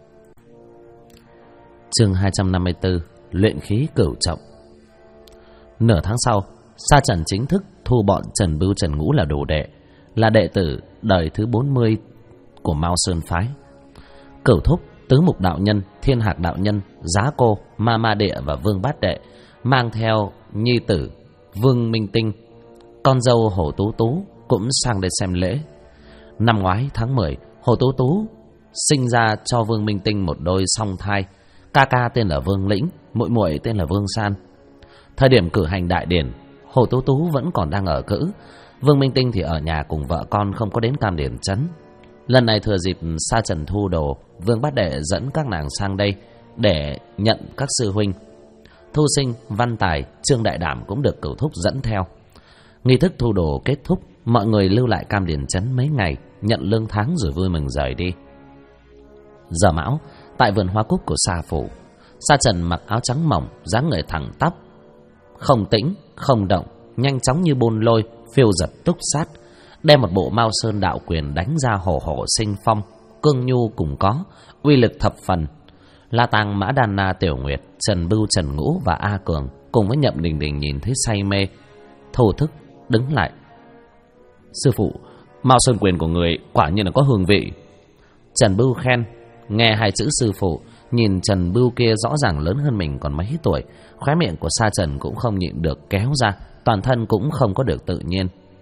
Chương 254, luyện khí cửu trọng. Nửa tháng sau, Sa Trần chính thức thu bọn Trần Bưu Trần Ngũ là đồ đệ, là đệ tử đời thứ 40 của Mao Sơn phái. Cửu Thúc, Tứ Mục đạo nhân, Thiên Hạc đạo nhân, Giá Cô, Ma Địa và Vương Bát Đệ mang theo nhi tử Vương Minh Tinh, con dâu Hồ Tú Tú cũng sang đây xem lễ. Năm ngoái tháng 10, Hồ Tú Tú sinh ra cho Vương Minh Tinh một đôi song thai, ca ca tên là Vương Lĩnh, muội muội tên là Vương San. Thời điểm cử hành đại điển, Hồ Tú Tú vẫn còn đang ở cữ, Vương Minh Tinh thì ở nhà cùng vợ con, không có đến Tam Điển trấn. Lần này thừa dịp Sa Trần thu đồ, Vương Bát Đệ dẫn các nàng sang đây để nhận các sư huynh. Thu Sinh, Văn Tài, Trương Đại Đảm cũng được Cửu Thúc dẫn theo. Nghi thức thu đồ kết thúc, mọi người lưu lại Cam Điển trấn mấy ngày, nhận lương tháng rồi vui mừng rời đi. Giờ mão, tại vườn hoa cúc của Sa Phủ, Sa Trần mặc áo trắng mỏng, dáng người thẳng tắp, không tĩnh, không động, nhanh chóng như bôn lôi, phiêu giật túc sát, đem một bộ Mao Sơn đạo quyền đánh ra hổ hổ sinh phong, cương nhu cùng có, uy lực thập phần. La Tang, Mã Đan Na, Tiểu Nguyệt, Trần Bưu, Trần Ngũ và A Cường cùng với Nhậm Đình Đình nhìn thấy say mê, thô thức đứng lại. Sư phụ, Mao Sơn quyền của người quả nhiên là có hương vị. Trần Bưu khen. Nghe hai chữ sư phụ, nhìn Trần Bưu kia rõ ràng lớn hơn mình còn mấy tuổi, khóe miệng của Sa Trần cũng không nhịn được kéo ra, toàn thân cũng không có được tự nhiên.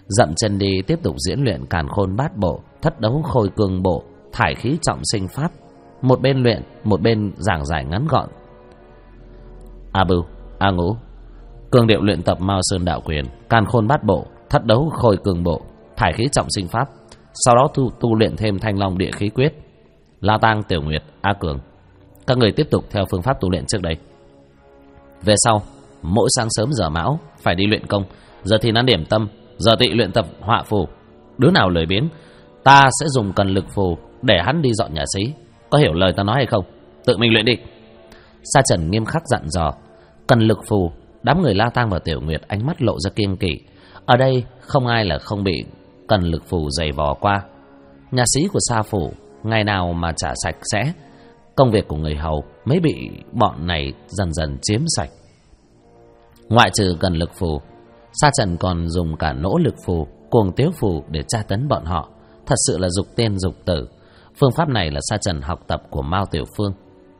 dậm chân đi tiếp tục diễn luyện càn khôn bát bộ, thất đấu khôi cương bộ, thải khí trọng sinh pháp. Một bên luyện, một bên giảng giải ngắn gọn. A Bưu, A Ngũ, cường điệu luyện tập Mao Sơn đạo quyền, càn khôn bát bộ, thất đấu khôi cương bộ, thải khí trọng sinh pháp. Sau đó tu luyện thêm Thanh Long địa khí quyết. La Tang, Tiểu Nguyệt, A Cường, các người tiếp tục theo phương pháp tu luyện trước đây. Về sau, mỗi sáng sớm giờ mão phải đi luyện công, giờ thì ăn điểm tâm, giờ tị luyện tập họa phù. Đứa nào lười biếng, ta sẽ dùng cần lực phù để hắn đi dọn nhà xí. Có hiểu lời ta nói hay không? Tự mình luyện đi. Sa Trần nghiêm khắc dặn dò. Cần lực phù, đám người La Tang và Tiểu Nguyệt ánh mắt lộ ra kiêng kỵ. Ở đây không ai là không bị cần lực phù giày vò qua. Nhà xí của Sa phủ ngày nào mà trả sạch sẽ, công việc của người hầu mới bị bọn này dần dần chiếm sạch. Ngoại trừ cần lực phù, Sa Trần còn dùng cả nỗ lực phù, cuồng tiếu phù để tra tấn bọn họ. Thật sự là dục tiên dục tử. Phương pháp này là Sa Trần học tập của Mao Tiểu Phương.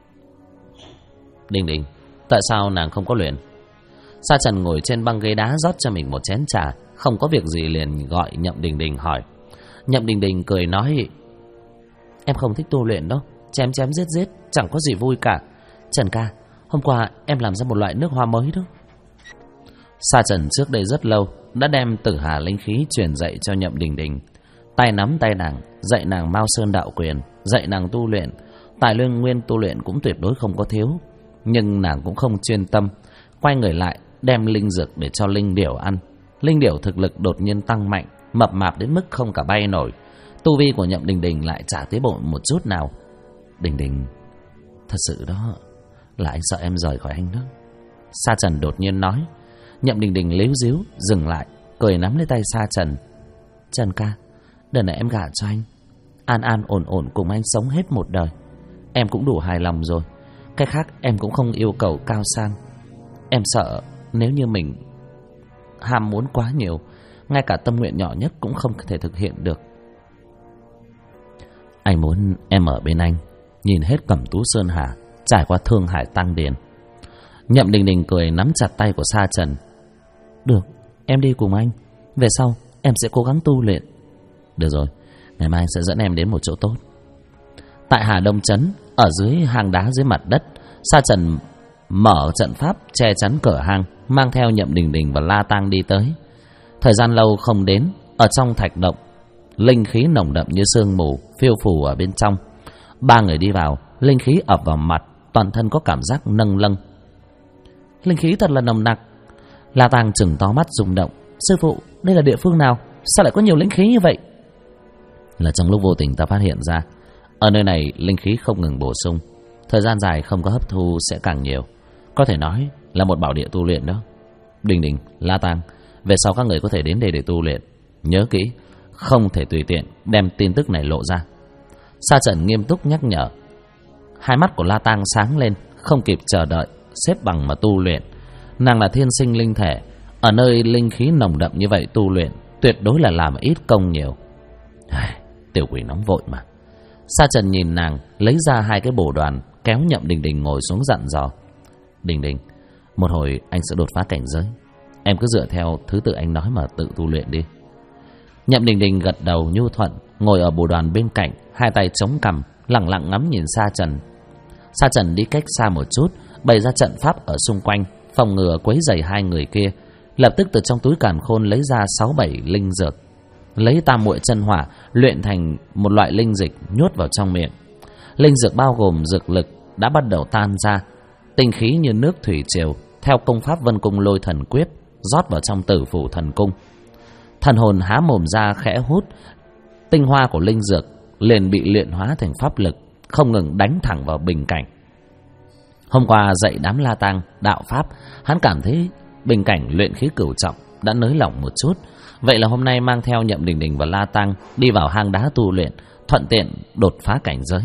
Đình Đình, tại sao nàng không có luyện? Sa Trần ngồi trên băng ghế đá rót cho mình một chén trà, không có việc gì liền gọi Nhậm Đình Đình hỏi. Nhậm Đình Đình cười nói: em không thích tu luyện đâu, chém chém giết giết chẳng có gì vui cả. Trần ca, hôm qua em làm ra một loại nước hoa mới đó. Sa Trần trước đây rất lâu đã đem Tử Hà linh khí truyền dạy cho Nhậm Đình Đình. Tay nắm tay nàng, dạy nàng Mao Sơn đạo quyền, dạy nàng tu luyện. Tài nguyên tu luyện cũng tuyệt đối không có thiếu, nhưng nàng cũng không chuyên tâm. Quay người lại đem linh dược để cho linh điểu ăn. Linh điểu thực lực đột nhiên tăng mạnh, mập mạp đến mức không cả bay nổi. Tu vi của Nhậm Đình Đình lại chả tiến bộ một chút nào. Đình Đình, thật sự đó là anh sợ em rời khỏi anh đó. Sa Trần đột nhiên nói. Nhậm Đình Đình líu díu dừng lại, cười nắm lấy tay Sa Trần. Trần ca, đợt này em gả cho anh, an an ổn ổn cùng anh sống hết một đời. Em cũng đủ hài lòng rồi. Cái khác em cũng không yêu cầu cao sang. Em sợ nếu như mình ham muốn quá nhiều, ngay cả tâm nguyện nhỏ nhất cũng không thể thực hiện được. Anh muốn em ở bên anh, nhìn hết Cẩm Tú Sơn Hà, trải qua Thương Hải Tăng Điền. Nhậm Đình Đình cười nắm chặt tay của Sa Trần. Được, em đi cùng anh. Về sau em sẽ cố gắng tu luyện. Được rồi, ngày mai anh sẽ dẫn em đến một chỗ tốt. Tại Hà Đông Trấn, ở dưới hang đá dưới mặt đất, Sa Trần mở trận pháp che chắn cửa hang, mang theo Nhậm Đình Đình và La Tang đi tới. Thời gian lâu không đến, ở trong thạch động, linh khí nồng đậm như sương mù phiêu phù ở bên trong. Ba người đi vào, linh khí ập vào mặt, toàn thân có cảm giác nâng lâng. Linh khí thật là nồng nặc. La Tang trừng to mắt rung động. Sư phụ, đây là địa phương nào? Sao lại có nhiều linh khí như vậy? Là trong lúc vô tình ta phát hiện ra, ở nơi này linh khí không ngừng bổ sung, thời gian dài không có hấp thu sẽ càng nhiều. Có thể nói là một bảo địa tu luyện đó. Đình Đình, La Tang, về sau các người có thể đến đây để tu luyện. Nhớ kỹ, không thể tùy tiện đem tin tức này lộ ra. Sa Trần nghiêm túc nhắc nhở. Hai mắt của La Tang sáng lên, không kịp chờ đợi, xếp bằng mà tu luyện. Nàng là thiên sinh linh thể, ở nơi linh khí nồng đậm như vậy tu luyện tuyệt đối là làm ít công nhiều. Tiểu quỷ nóng vội mà. Sa Trần nhìn nàng, lấy ra hai cái bồ đoàn, kéo Nhậm Đình Đình ngồi xuống dặn dò. Đình Đình, một hồi anh sẽ đột phá cảnh giới, em cứ dựa theo thứ tự anh nói mà tự tu luyện đi. Nhậm Đình Đình gật đầu nhu thuận, ngồi ở bồ đoàn bên cạnh, hai tay chống cằm, lặng lặng ngắm nhìn Sa Trần. Sa Trần đi cách xa một chút, bày ra trận pháp ở xung quanh, phòng ngừa quấy rầy hai người kia. Lập tức từ trong túi càn khôn lấy ra 6-7 linh dược, lấy tam muội chân hỏa luyện thành một loại linh dịch nhốt vào trong miệng. Linh dược bao gồm dược lực đã bắt đầu tan ra, tinh khí như nước thủy triều theo công pháp Vân Cung Lôi Thần Quyết rót vào trong Tử Phủ Thần Cung. Thần hồn há mồm ra khẽ hút, tinh hoa của linh dược liền bị luyện hóa thành pháp lực, không ngừng đánh thẳng vào bình cảnh. Hôm qua dạy đám La Tang đạo pháp, hắn cảm thấy bình cảnh luyện khí cửu trọng đã nới lỏng một chút. Vậy là hôm nay mang theo Nhậm Đình Đình và La Tang đi vào hang đá tu luyện, thuận tiện đột phá cảnh giới.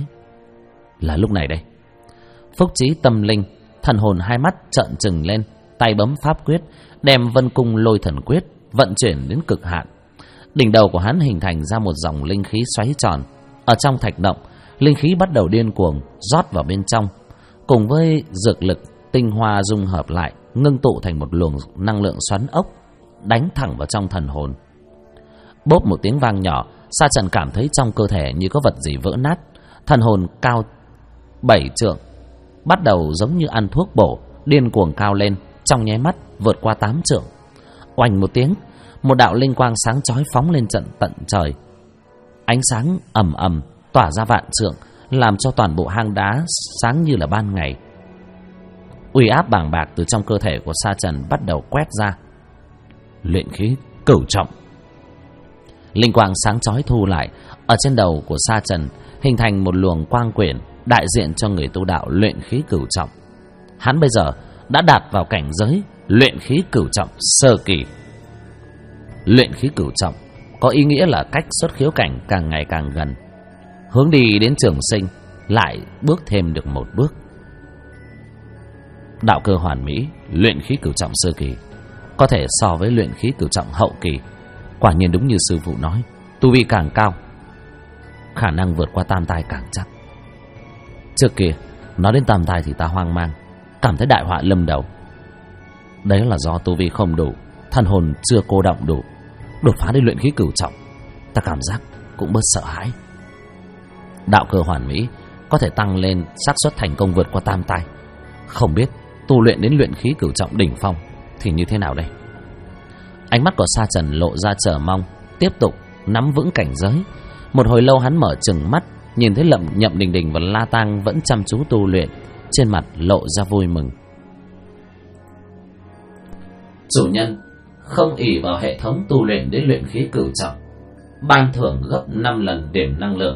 Là lúc này đây, phúc trí tâm linh, thần hồn hai mắt trợn trừng lên, tay bấm pháp quyết, đem Vân Cung Lôi Thần Quyết vận chuyển đến cực hạn. Đỉnh đầu của hắn hình thành ra một dòng linh khí xoáy tròn. Ở trong thạch động, linh khí bắt đầu điên cuồng rót vào bên trong, cùng với dược lực tinh hoa dung hợp lại, ngưng tụ thành một luồng năng lượng xoắn ốc, đánh thẳng vào trong thần hồn. Bốp một tiếng vang nhỏ, Sa Trần cảm thấy trong cơ thể như có vật gì vỡ nát. Thần hồn cao 7 trượng bắt đầu giống như ăn thuốc bổ, điên cuồng cao lên, trong nháy mắt vượt qua 8 trượng. Oanh một tiếng, một đạo linh quang sáng chói phóng lên tận trời. Ánh sáng ầm ầm tỏa ra vạn trượng, làm cho toàn bộ hang đá sáng như là ban ngày. Uy áp bàng bạc từ trong cơ thể của Sa Trần bắt đầu quét ra. Luyện khí cửu trọng. Linh quang sáng chói thu lại, ở trên đầu của Sa Trần hình thành một luồng quang quyển đại diện cho người tu đạo luyện khí cửu trọng. Hắn bây giờ đã đạt vào cảnh giới luyện khí cửu trọng sơ kỳ. Luyện khí cửu trọng có ý nghĩa là cách xuất khiếu cảnh càng ngày càng gần, hướng đi đến trường sinh lại bước thêm được một bước. Đạo cơ hoàn mỹ, luyện khí cửu trọng sơ kỳ có thể so với luyện khí cửu trọng hậu kỳ. Quả nhiên đúng như sư phụ nói, tu vi càng cao, khả năng vượt qua tam tai càng chắc. Trước kia nói đến tam tai thì ta hoang mang, cảm thấy đại họa lâm đầu. Đấy là do tu vi không đủ, thần hồn chưa cô động đủ. Đột phá đến luyện khí cửu trọng, ta cảm giác cũng bớt sợ hãi. Đạo cơ hoàn mỹ có thể tăng lên xác suất thành công vượt qua tam tai. Không biết tu luyện đến luyện khí cửu trọng đỉnh phong thì như thế nào đây? Ánh mắt của Sa Trần lộ ra chờ mong, tiếp tục nắm vững cảnh giới. Một hồi lâu hắn mở trừng mắt, nhìn thấy Nhậm Đình Đình và La Tang vẫn chăm chú tu luyện, trên mặt lộ ra vui mừng. Chủ nhân không ỷ vào hệ thống tu luyện đến luyện khí cửu trọng, ban thưởng gấp 5 lần điểm năng lượng.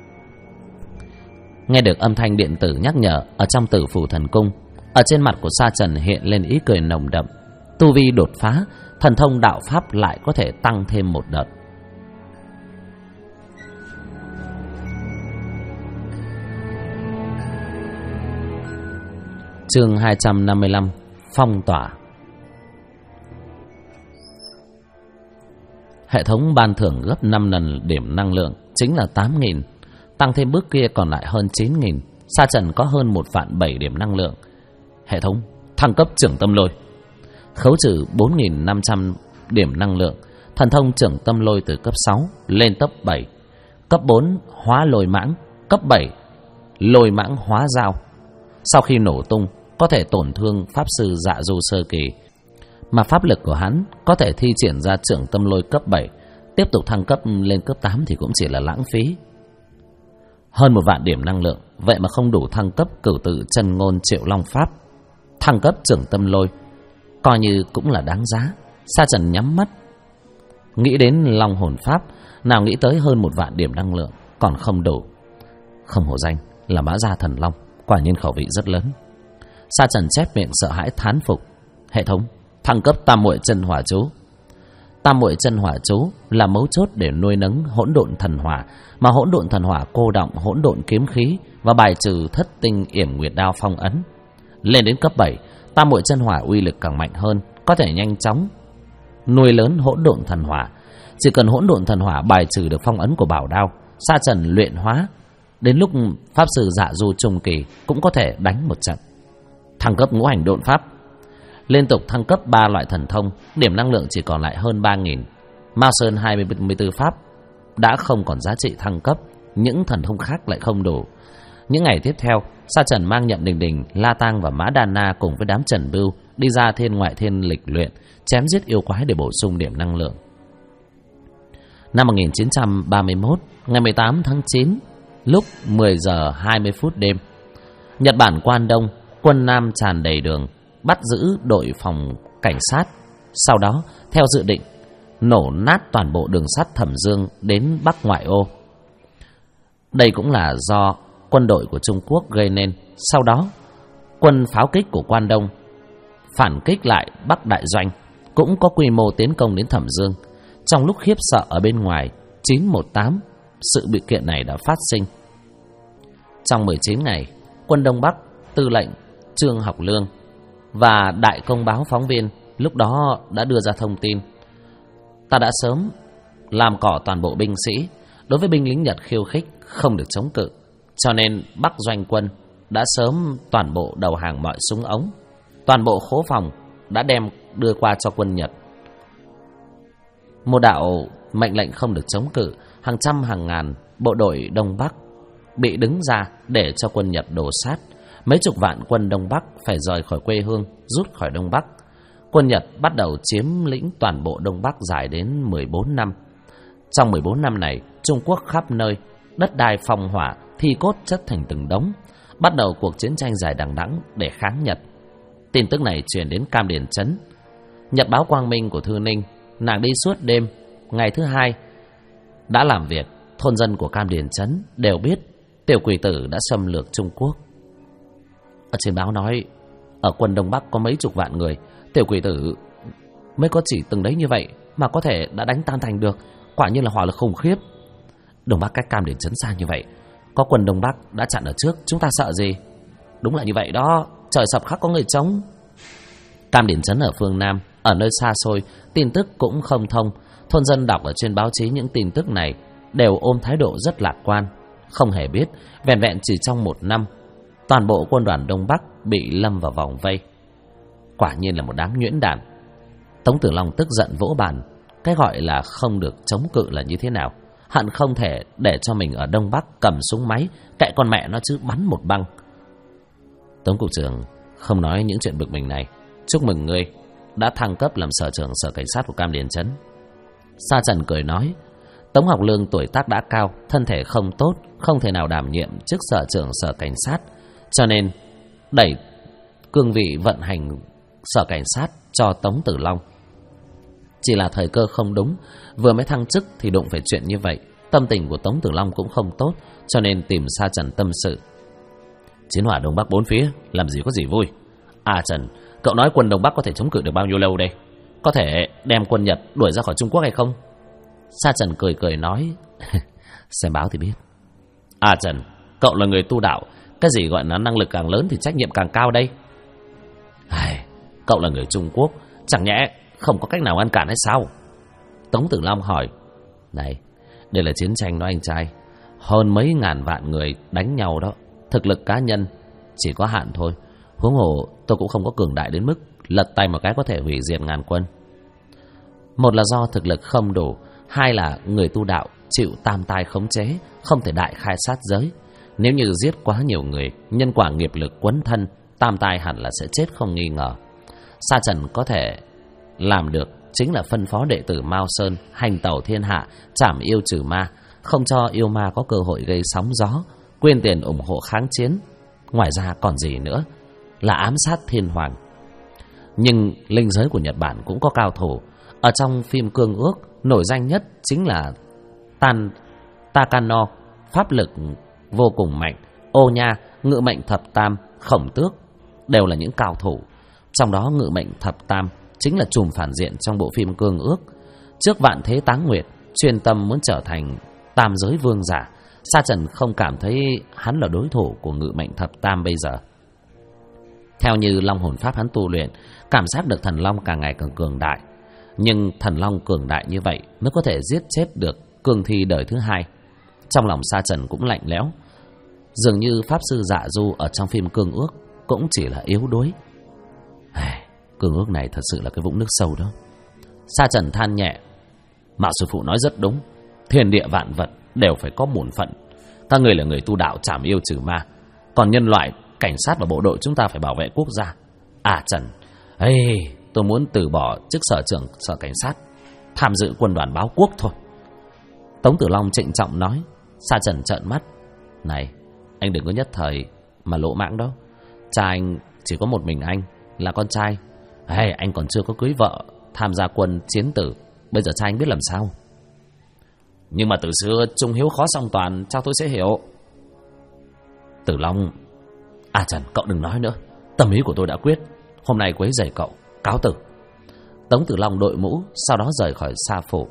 Nghe được âm thanh điện tử nhắc nhở ở trong Tử Phủ Thần Cung, ở trên mặt của Sa Trần hiện lên ý cười nồng đậm. Tu vi đột phá, thần thông đạo pháp lại có thể tăng thêm một đợt. Chương 255: Phong tỏa. Hệ thống ban thưởng gấp 5 lần điểm năng lượng, chính là 8.000. Tăng thêm bước kia còn lại hơn 9.000. Sa Trần có hơn 1.700.000 điểm năng lượng. Hệ thống thăng cấp Trưởng Tâm Lôi, khấu trừ 4.500 điểm năng lượng. Thần thông Trưởng Tâm Lôi từ cấp 6 lên cấp 7. Cấp 4 hóa lôi mãng, cấp 7 lôi mãng hóa dao. Sau khi nổ tung có thể tổn thương pháp sư Dạ Du sơ kỳ, mà pháp lực của hắn có thể thi triển ra Trưởng Tâm Lôi cấp 7. Tiếp tục thăng cấp lên cấp 8 thì cũng chỉ là lãng phí. Hơn 1.000.000 điểm năng lượng, vậy mà không đủ thăng cấp Cửu Tự Chân Ngôn Triệu Long Pháp. Thăng cấp Trưởng Tâm Lôi coi như cũng là đáng giá. Sa Trần nhắm mắt nghĩ đến Long Hồn Pháp, nào nghĩ tới hơn 1.000.000 điểm năng lượng còn không đủ. Không hổ danh là Mã Gia Thần Long, quả nhiên khẩu vị rất lớn. Sa Trần chép miệng sợ hãi thán phục. Hệ thống thăng cấp Tam Muội Chân Hỏa Chú. Tam Muội Chân Hỏa Chú là mấu chốt để nuôi nấng hỗn độn thần hỏa, mà hỗn độn thần hỏa cô động hỗn độn kiếm khí và bài trừ thất tinh yểm nguyệt đao phong ấn. Lên đến cấp 7, Tam Muội Chân Hỏa uy lực càng mạnh hơn, có thể nhanh chóng nuôi lớn hỗn độn thần hỏa. Chỉ cần hỗn độn thần hỏa bài trừ được phong ấn của bảo đao, Sa Trần luyện hóa, đến lúc pháp sư Dạ Du trung kỳ cũng có thể đánh một trận. Thăng cấp Ngũ Hành Độn Pháp, liên tục thăng cấp 3 loại thần thông, điểm năng lượng chỉ còn lại hơn 3.000. Mao Sơn 24 pháp đã không còn giá trị thăng cấp, những thần thông khác lại không đủ. Những ngày tiếp theo, Sa Trần mang Nhậm Đình Đình, La Tang và Mã Đan Na cùng với đám Trần Bưu đi ra thiên ngoại thiên lịch luyện, chém giết yêu quái để bổ sung điểm năng lượng. Năm 1931, ngày 18 tháng 9, lúc 10 giờ 20 phút đêm, Nhật Bản Quan Đông, quân Nam tràn đầy đường, bắt giữ đội phòng cảnh sát. Sau đó, theo dự định, nổ nát toàn bộ đường sắt Thẩm Dương đến Bắc ngoại ô. Đây cũng là do quân đội của Trung Quốc gây nên. Sau đó, quân pháo kích của Quan Đông phản kích lại Bắc Đại Doanh, cũng có quy mô tiến công đến Thẩm Dương. Trong lúc khiếp sợ ở bên ngoài 918, sự bị kiện này đã phát sinh. Trong 19 ngày, quân Đông Bắc tư lệnh Trương Học Lương và Đại Công báo phóng viên lúc đó đã đưa ra thông tin: ta đã sớm làm cỏ toàn bộ binh sĩ, đối với binh lính Nhật khiêu khích không được chống cự, cho nên Bắc Doanh quân đã sớm toàn bộ đầu hàng mọi súng ống, toàn bộ khố phòng đã đem đưa qua cho quân Nhật. Một đạo mệnh lệnh không được chống cự, hàng trăm hàng ngàn bộ đội Đông Bắc bị đứng ra để cho quân Nhật đổ sát. Mấy chục vạn quân Đông Bắc phải rời khỏi quê hương, rút khỏi Đông Bắc. Quân Nhật bắt đầu chiếm lĩnh toàn bộ Đông Bắc dài đến 14 năm. Trong 14 năm này, Trung Quốc khắp nơi, đất đai phong hỏa, thi cốt chất thành từng đống, bắt đầu cuộc chiến tranh dài đằng đẵng để kháng Nhật. Tin tức này truyền đến Cam Điền Trấn. Nhật báo Quang Minh của Thư Ninh, nàng đi suốt đêm. Ngày thứ hai đã làm việc, thôn dân của Cam Điền Trấn đều biết Tiểu Quỷ Tử đã xâm lược Trung Quốc. Ở trên báo nói ở quân Đông Bắc có mấy chục vạn người, Tiểu Quỷ Tử mới có chỉ từng đấy như vậy mà có thể đã đánh tan thành được, quả nhiên là hỏa lực khủng khiếp. Đông Bắc cách Cam Điền Trấn xa như vậy, có quân Đông Bắc đã chặn ở trước, chúng ta sợ gì? Đúng là như vậy đó, trời sập khắc có người chống. Cam Điền Trấn ở phương Nam, ở nơi xa xôi, tin tức cũng không thông. Thôn dân đọc ở trên báo chí những tin tức này đều ôm thái độ rất lạc quan, không hề biết vẻn vẹn chỉ trong 1 năm, toàn bộ quân đoàn Đông Bắc bị lâm vào vòng vây. Quả nhiên là một đám nhuyễn đản. Tống Tử Long tức giận vỗ bàn. Cái gọi là không được chống cự là như thế nào? Hận không thể để cho mình ở Đông Bắc cầm súng máy, kệ con mẹ nó chứ, bắn một băng. Tống cục trưởng không nói những chuyện bực mình này. Chúc mừng ngươi đã thăng cấp làm sở trưởng sở cảnh sát của Cam Điền Trấn. Sa Trần cười nói, Tống Học Lương tuổi tác đã cao, thân thể không tốt, không thể nào đảm nhiệm chức sở trưởng sở cảnh sát, cho nên đẩy cương vị vận hành sở cảnh sát cho Tống Tử Long. Chỉ là thời cơ không đúng, vừa mới thăng chức thì đụng phải chuyện như vậy. Tâm tình của Tống Tử Long cũng không tốt, cho nên tìm Sa Trần tâm sự. Chiến hỏa Đông Bắc bốn phía, làm gì có gì vui. À Trần, cậu nói quân Đông Bắc có thể chống cự được bao nhiêu lâu đây? Có thể đem quân Nhật đuổi ra khỏi Trung Quốc hay không? Sa Trần cười cười nói, xem báo thì biết. À Trần, cậu là người tu đạo, cái gì gọi là năng lực càng lớn thì trách nhiệm càng cao đây? Cậu là người Trung Quốc, chẳng nhẽ không có cách nào ngăn cản hay sao? Tống Tử Long hỏi, này, đây là chiến tranh đó anh trai, hơn mấy ngàn vạn người đánh nhau đó, thực lực cá nhân chỉ có hạn thôi. Huống hồ tôi cũng không có cường đại đến mức lật tay một cái có thể hủy diệt ngàn quân. Một là do thực lực không đủ, hai là người tu đạo chịu tam tai khống chế, không thể đại khai sát giới. Nếu như giết quá nhiều người, nhân quả nghiệp lực quấn thân, tam tai hẳn là sẽ chết không nghi ngờ. Sa Trần có thể làm được chính là phân phó đệ tử Mao Sơn hành tẩu thiên hạ, trảm yêu trừ ma, không cho yêu ma có cơ hội gây sóng gió, quyên tiền ủng hộ kháng chiến. Ngoài ra còn gì nữa, là ám sát thiên hoàng. Nhưng linh giới của Nhật Bản cũng có cao thủ. Ở trong phim Cương Ước, nổi danh nhất chính là Takano, pháp lực vô cùng mạnh. Ô Nha, ngự mệnh thập tam, Khổng Tước đều là những cao thủ. Trong đó ngự mệnh thập tam chính là trùm phản diện trong bộ phim Cương Ước. Trước vạn thế Táng Nguyệt chuyên tâm muốn trở thành tam giới vương giả, Sa Trần không cảm thấy hắn là đối thủ của ngự mệnh thập tam bây giờ. Theo như Long hồn pháp hắn tu luyện, cảm giác được thần long càng ngày càng cường đại. Nhưng thần long cường đại như vậy mới có thể giết chết được cương thi đời thứ hai. Trong lòng Sa Trần cũng lạnh lẽo. Dường như pháp sư Dạ Du ở trong phim Cương Ước cũng chỉ là yếu đuối. Cương Ước này thật sự là cái vũng nước sâu đó. Sa Trần than nhẹ, Mạo sư phụ nói rất đúng, thiên địa vạn vật đều phải có bổn phận. Các người là người tu đạo trảm yêu trừ ma, còn nhân loại, cảnh sát và bộ đội chúng ta phải bảo vệ quốc gia. À Trần, tôi muốn từ bỏ chức sở trưởng sở cảnh sát, tham dự quân đoàn báo quốc thôi. Tống Tử Long trịnh trọng nói. Sa Trần trợn mắt, này, anh đừng có nhất thời mà lỗ mãng đó. Cha anh chỉ có một mình anh là con trai. Anh còn chưa có cưới vợ, tham gia quân chiến tử, bây giờ cha anh biết làm sao? Nhưng mà từ xưa trung hiếu khó song toàn, sao tôi sẽ hiểu? Tử Long, à Trần, cậu đừng nói nữa, tâm ý của tôi đã quyết, hôm nay quấy rầy cậu, cáo từ. Tống Tử Long đội mũ, sau đó rời khỏi Sa Phủ.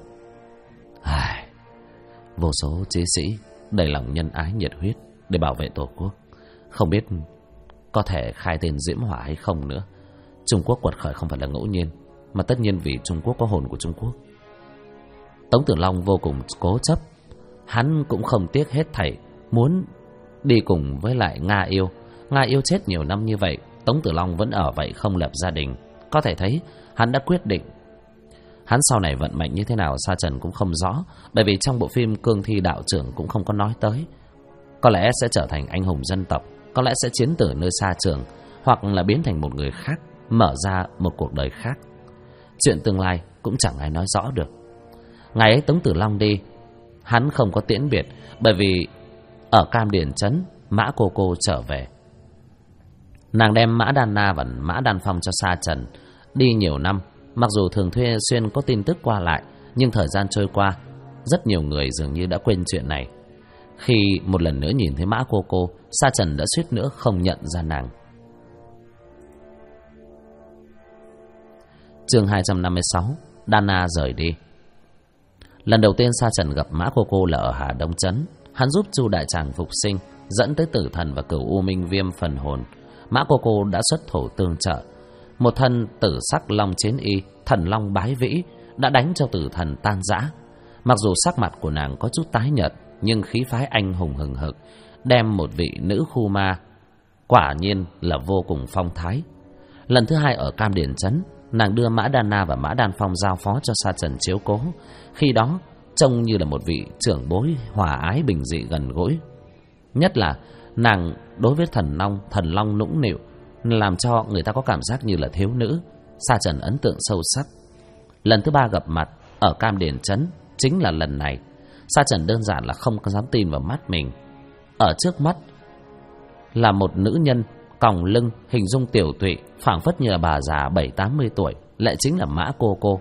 Vô số chiến sĩ đầy lòng nhân ái nhiệt huyết để bảo vệ Tổ quốc, không biết có thể khai tên diễm hỏa hay không nữa. Trung Quốc quật khởi không phải là ngẫu nhiên, mà tất nhiên vì Trung Quốc có hồn của Trung Quốc. Tống Tử Long vô cùng cố chấp. Hắn cũng không tiếc hết thảy, muốn đi cùng với lại Nga Yêu. Nga Yêu chết nhiều năm như vậy, Tống Tử Long vẫn ở vậy, không lập gia đình. Có thể thấy hắn đã quyết định. Hắn sau này vận mệnh như thế nào Sa Trần cũng không rõ, bởi vì trong bộ phim cương thi đạo trưởng cũng không có nói tới. Có lẽ sẽ trở thành anh hùng dân tộc, có lẽ sẽ chiến tử nơi xa trường, hoặc là biến thành một người khác, mở ra một cuộc đời khác. Chuyện tương lai cũng chẳng ai nói rõ được. Ngày ấy Tống Tử Long đi, hắn không có tiễn biệt, bởi vì ở Cam Điền Trấn, Mã Cô trở về. Nàng đem Mã Đan Na và Mã Đan Phong cho Sa Trần. Đi nhiều năm, mặc dù thường thuê xuyên có tin tức qua lại, nhưng thời gian trôi qua, rất nhiều người dường như đã quên chuyện này. Khi một lần nữa nhìn thấy Mã Cô, Sa Trần đã suýt nữa không nhận ra nàng. Chương 256, Đan Na rời đi. Lần đầu tiên Sa Trần gặp Mã Cô là ở Hà Đông Trấn. Hắn giúp Chu Đại Tràng phục sinh, dẫn tới Tử Thần và Cửu U Minh Viêm phần hồn. Mã Cô đã xuất thủ tương trợ. Một thân tử sắc long chiến y, thần long bái vĩ, đã đánh cho Tử Thần tan rã. Mặc dù sắc mặt của nàng có chút tái nhợt, nhưng khí phái anh hùng hừng hực, đem một vị nữ khu ma quả nhiên là vô cùng phong thái. Lần thứ hai ở Cam Điền Trấn, nàng đưa Mã Đan Na và Mã Đan Phong giao phó cho Sa Trần chiếu cố. Khi đó trông như là một vị trưởng bối hòa ái bình dị gần gũi. Nhất là nàng đối với thần long nũng nịu, làm cho người ta có cảm giác như là thiếu nữ. Sa Trần ấn tượng sâu sắc. Lần thứ ba gặp mặt ở Cam Điền Trấn chính là lần này. Sa Trần đơn giản là không có dám tin vào mắt mình. Ở trước mắt là một nữ nhân còng lưng, hình dung tiểu tụy, phảng phất như là bà già 70-80 tuổi, lại chính là Mã Cô.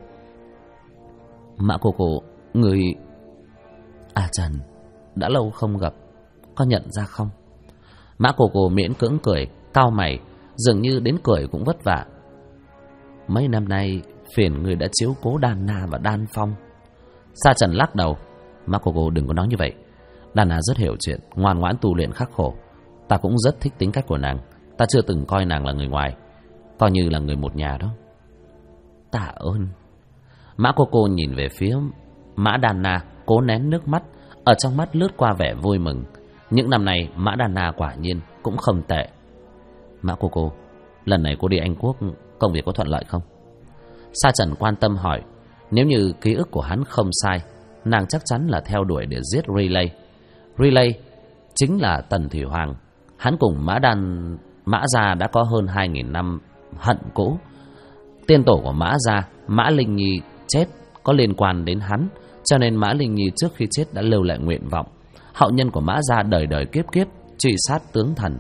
Mã Cô, người... Trần, đã lâu không gặp, có nhận ra không? Mã Cô miễn cưỡng cười, cau mày, dường như đến cười cũng vất vả. Mấy năm nay phiền người đã chiếu cố Đan Na và Đan Phong. Sa Trần lắc đầu. Mã Cô đừng có nói như vậy. Đan Na rất hiểu chuyện, ngoan ngoãn tu luyện khắc khổ. Ta cũng rất thích tính cách của nàng. Ta chưa từng coi nàng là người ngoài, coi như là người một nhà đó. Tạ ơn. Mã Cô nhìn về phía Mã Đan Na, cố nén nước mắt, ở trong mắt lướt qua vẻ vui mừng. Những năm này Mã Đan Na quả nhiên cũng không tệ. Mã Cô, lần này cô đi Anh Quốc, công việc có thuận lợi không? Sa Trần quan tâm hỏi. Nếu như ký ức của hắn không sai, nàng chắc chắn là theo đuổi để giết Riley. Riley chính là Tần Thủy Hoàng. Hắn cùng Mã Gia đã có hơn 2.000 năm hận cũ. Tiên tổ của Mã Gia, Mã Linh Nhi chết có liên quan đến hắn, cho nên Mã Linh Nhi trước khi chết đã lưu lại nguyện vọng hậu nhân của Mã Gia đời đời kiếp kiếp truy sát tướng thần.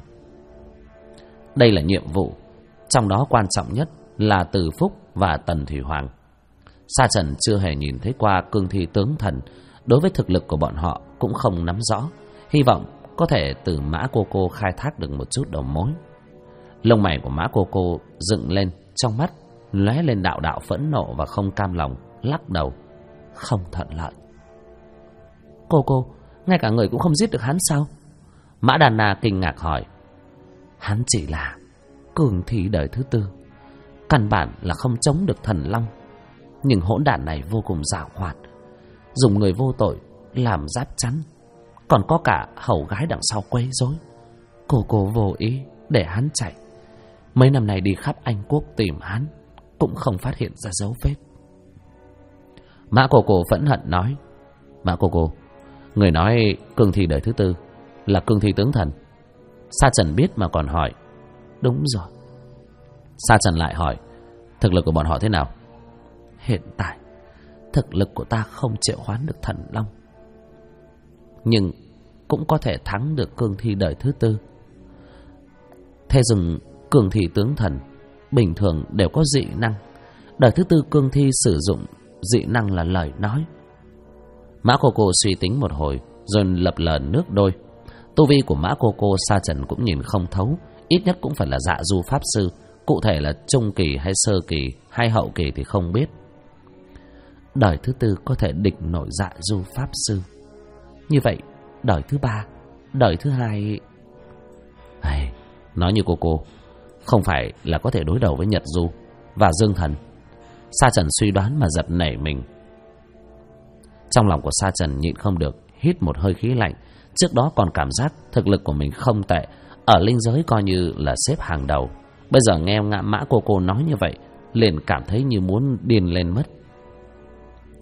Đây là nhiệm vụ, trong đó quan trọng nhất là Từ Phúc và Tần Thủy Hoàng. Sa Trần chưa hề nhìn thấy qua cương thi tướng thần, đối với thực lực của bọn họ cũng không nắm rõ, hy vọng có thể từ Mã Cô khai thác được một chút đầu mối. Lông mày của Mã Cô dựng lên, trong mắt lóe lên đạo đạo phẫn nộ và không cam lòng, lắc đầu. Không thuận lợi. Cô, ngay cả người cũng không giết được hắn sao? Mã Đan Na kinh ngạc hỏi. Hắn chỉ là cường thi đời thứ tư, căn bản là không chống được thần long. Nhưng hỗn đản này vô cùng giàu hoạt, dùng người vô tội làm giáp chắn, còn có cả hầu gái đằng sau quấy rối. Cô vô ý để hắn chạy. Mấy năm nay đi khắp Anh Quốc tìm hắn, cũng không phát hiện ra dấu vết. Mã Cô phẫn hận nói. Mã Cô, người nói cương thi đời thứ tư là cương thi tướng thần. Sa Trần biết mà còn hỏi. Đúng rồi. Sa Trần lại hỏi. Thực lực của bọn họ thế nào? Hiện tại thực lực của ta không triệu hoán được thần long, nhưng cũng có thể thắng được cương thi đời thứ tư. Thế nhưng cương thi tướng thần bình thường đều có dị năng, đời thứ tư cương thi sử dụng dị năng là lời nói. Mã Cô suy tính một hồi rồi lập lờ nước đôi. Tu vi của Mã Cô Sa Trần cũng nhìn không thấu, ít nhất cũng phải là dạ du pháp sư, cụ thể là trung kỳ hay sơ kỳ hay hậu kỳ thì không biết. Đời thứ tư có thể địch nổi dạ du pháp sư, như vậy đời thứ ba, đời thứ hai... Nói như cô không phải là có thể đối đầu với Nhật Du và Dương Thần. Sa Trần suy đoán mà giật nảy mình. Trong lòng của Sa Trần nhịn không được hít một hơi khí lạnh. Trước đó còn cảm giác thực lực của mình không tệ, ở linh giới coi như là xếp hàng đầu. Bây giờ nghe Mã Cô nói như vậy, liền cảm thấy như muốn điên lên mất.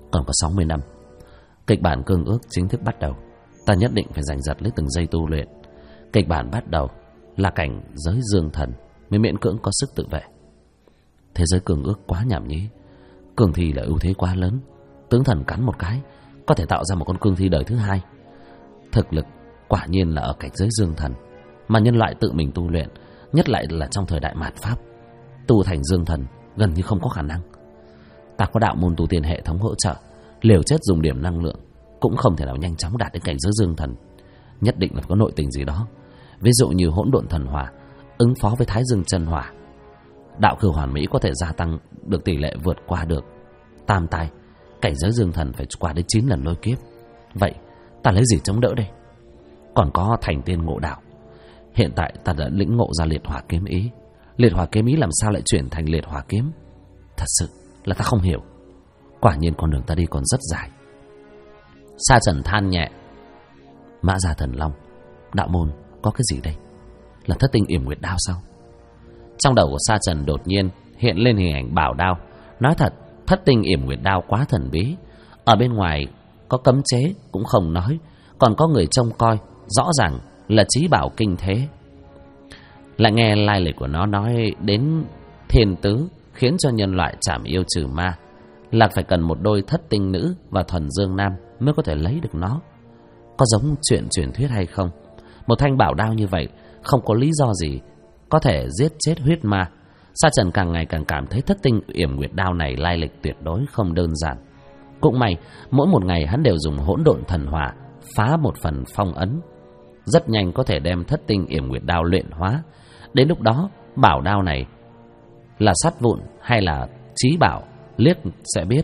Còn có 60 năm, kịch bản cương ước chính thức bắt đầu. Ta nhất định phải giành giật lấy từng giây tu luyện. Kịch bản bắt đầu là cảnh giới dương thần mới miễn cưỡng có sức tự vệ. Thế giới cương ước quá nhảm nhí. Cương thi là ưu thế quá lớn. Tướng thần cắn một cái có thể tạo ra một con cương thi đời thứ hai. Thực lực quả nhiên là ở cảnh giới dương thần, mà nhân loại tự mình tu luyện, nhất lại là trong thời đại mạt Pháp, tu thành dương thần gần như không có khả năng. Ta có đạo môn tu tiên hệ thống hỗ trợ, liều chết dùng điểm năng lượng cũng không thể nào nhanh chóng đạt đến cảnh giới dương thần. Nhất định là có nội tình gì đó, ví dụ như hỗn độn thần hỏa ứng phó với thái dương chân hỏa. Đạo cử hoàn mỹ có thể gia tăng được tỷ lệ vượt qua được tam tai. Cảnh giới dương thần phải qua đến 9 lần lôi kiếp. Vậy ta lấy gì chống đỡ đây? Còn có thành tiên ngộ đạo. Hiện tại ta đã lĩnh ngộ ra liệt hỏa kiếm ý. Liệt hỏa kiếm ý làm sao lại chuyển thành liệt hỏa kiếm? Thật sự là ta không hiểu. Quả nhiên con đường ta đi còn rất dài. Sa Trần than nhẹ. Mã Gia Thần Long, đạo môn có cái gì đây? Là thất tinh yểm nguyệt đao sao? Trong đầu của Sa Trần đột nhiên hiện lên hình ảnh bảo đao. Nói thật, thất tinh yểm nguyệt đao quá thần bí. Ở bên ngoài có cấm chế cũng không nói, còn có người trông coi, rõ ràng là chí bảo kinh thế. Lại nghe lai lịch của nó nói đến thiên tứ, khiến cho nhân loại chảm yêu trừ ma là phải cần một đôi thất tinh nữ và thuần dương nam mới có thể lấy được nó. Có giống chuyện truyền thuyết hay không? Một thanh bảo đao như vậy không có lý do gì có thể giết chết huyết ma. Sa Trần càng ngày càng cảm thấy thất tinh yểm nguyệt đao này lai lịch tuyệt đối không đơn giản. Cũng may mỗi một ngày hắn đều dùng hỗn độn thần hỏa phá một phần phong ấn, rất nhanh có thể đem thất tinh yểm nguyệt đao luyện hóa. Đến lúc đó bảo đao này là sắt vụn hay là chí bảo, liếc sẽ biết.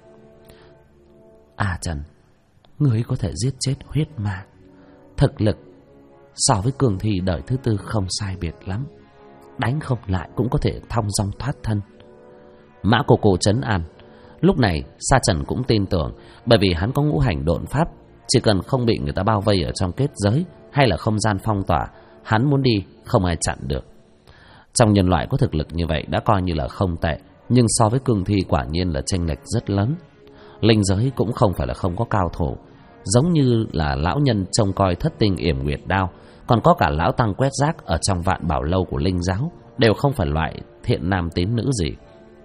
Trần, ngươi có thể giết chết huyết ma, thực lực so với cường thi đời thứ tư không sai biệt lắm, đánh không lại cũng có thể thong dong thoát thân. Mã Cô Cô trấn an. Lúc này Sa Trần cũng tin tưởng, bởi vì hắn có ngũ hành độn pháp, chỉ cần không bị người ta bao vây ở trong kết giới hay là không gian phong tỏa, hắn muốn đi không ai chặn được. Trong nhân loại có thực lực như vậy đã coi như là không tệ, nhưng so với cương thi quả nhiên là chênh lệch rất lớn. Linh giới cũng không phải là không có cao thủ, giống như là lão nhân trông coi thất tinh yểm nguyệt đao, còn có cả lão tăng quét rác ở trong vạn bảo lâu của linh giáo, đều không phải loại thiện nam tín nữ gì.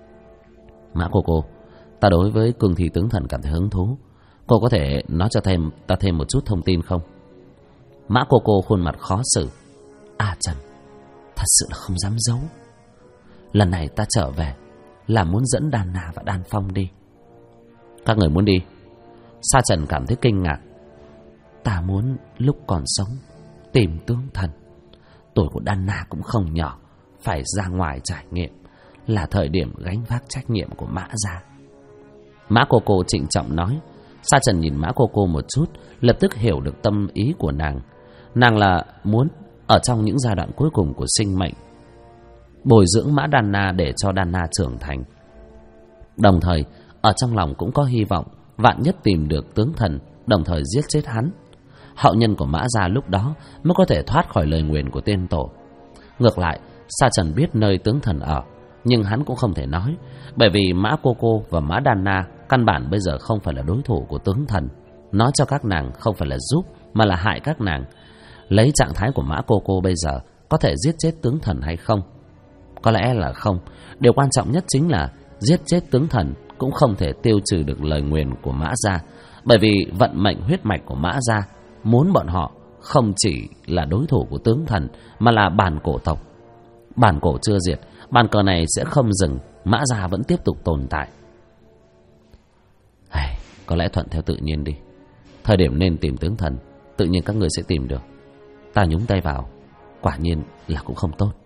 Mã Cô Cô, ta đối với cương thi tướng thần cảm thấy hứng thú, cô có thể nói cho ta thêm một chút thông tin không? Mã Cô Cô khuôn mặt khó xử. Trần, thật sự là không dám giấu. Lần này ta trở về là muốn dẫn Đan Na và Đan Phong đi. Các người muốn đi? Sa Trần cảm thấy kinh ngạc. Ta muốn lúc còn sống tìm tướng thần. Tuổi của Đan Na cũng không nhỏ, phải ra ngoài trải nghiệm, là thời điểm gánh vác trách nhiệm của Mã gia. Mã Cô Cô trịnh trọng nói. Sa Trần nhìn Mã Cô Cô một chút, lập tức hiểu được tâm ý của nàng. Nàng là muốn ở trong những giai đoạn cuối cùng của sinh mệnh bồi dưỡng Mã Đan Na để cho Đan Na trưởng thành. Đồng thời ở trong lòng cũng có hy vọng vạn nhất tìm được tướng thần, đồng thời giết chết hắn, hậu nhân của Mã gia lúc đó mới có thể thoát khỏi lời nguyền của tiên tổ. Ngược lại, Sa Trần biết nơi tướng thần ở, nhưng hắn cũng không thể nói, bởi vì Mã Cô Cô và Mã Đan Na căn bản bây giờ không phải là đối thủ của tướng thần. Nói cho các nàng không phải là giúp, mà là hại các nàng. Lấy trạng thái của Mã Cô Cô bây giờ, có thể giết chết tướng thần hay không? Có lẽ là không. Điều quan trọng nhất chính là giết chết tướng thần cũng không thể tiêu trừ được lời nguyền của Mã gia, bởi vì vận mệnh huyết mạch của Mã gia muốn bọn họ không chỉ là đối thủ của tướng thần, mà là bản cổ tộc. Bản cổ chưa diệt, bàn cờ này sẽ không dừng, Mã gia vẫn tiếp tục tồn tại. Có lẽ thuận theo tự nhiên đi. Thời điểm nên tìm tướng thần, tự nhiên các người sẽ tìm được. Ta nhúng tay vào, quả nhiên là cũng không tốt.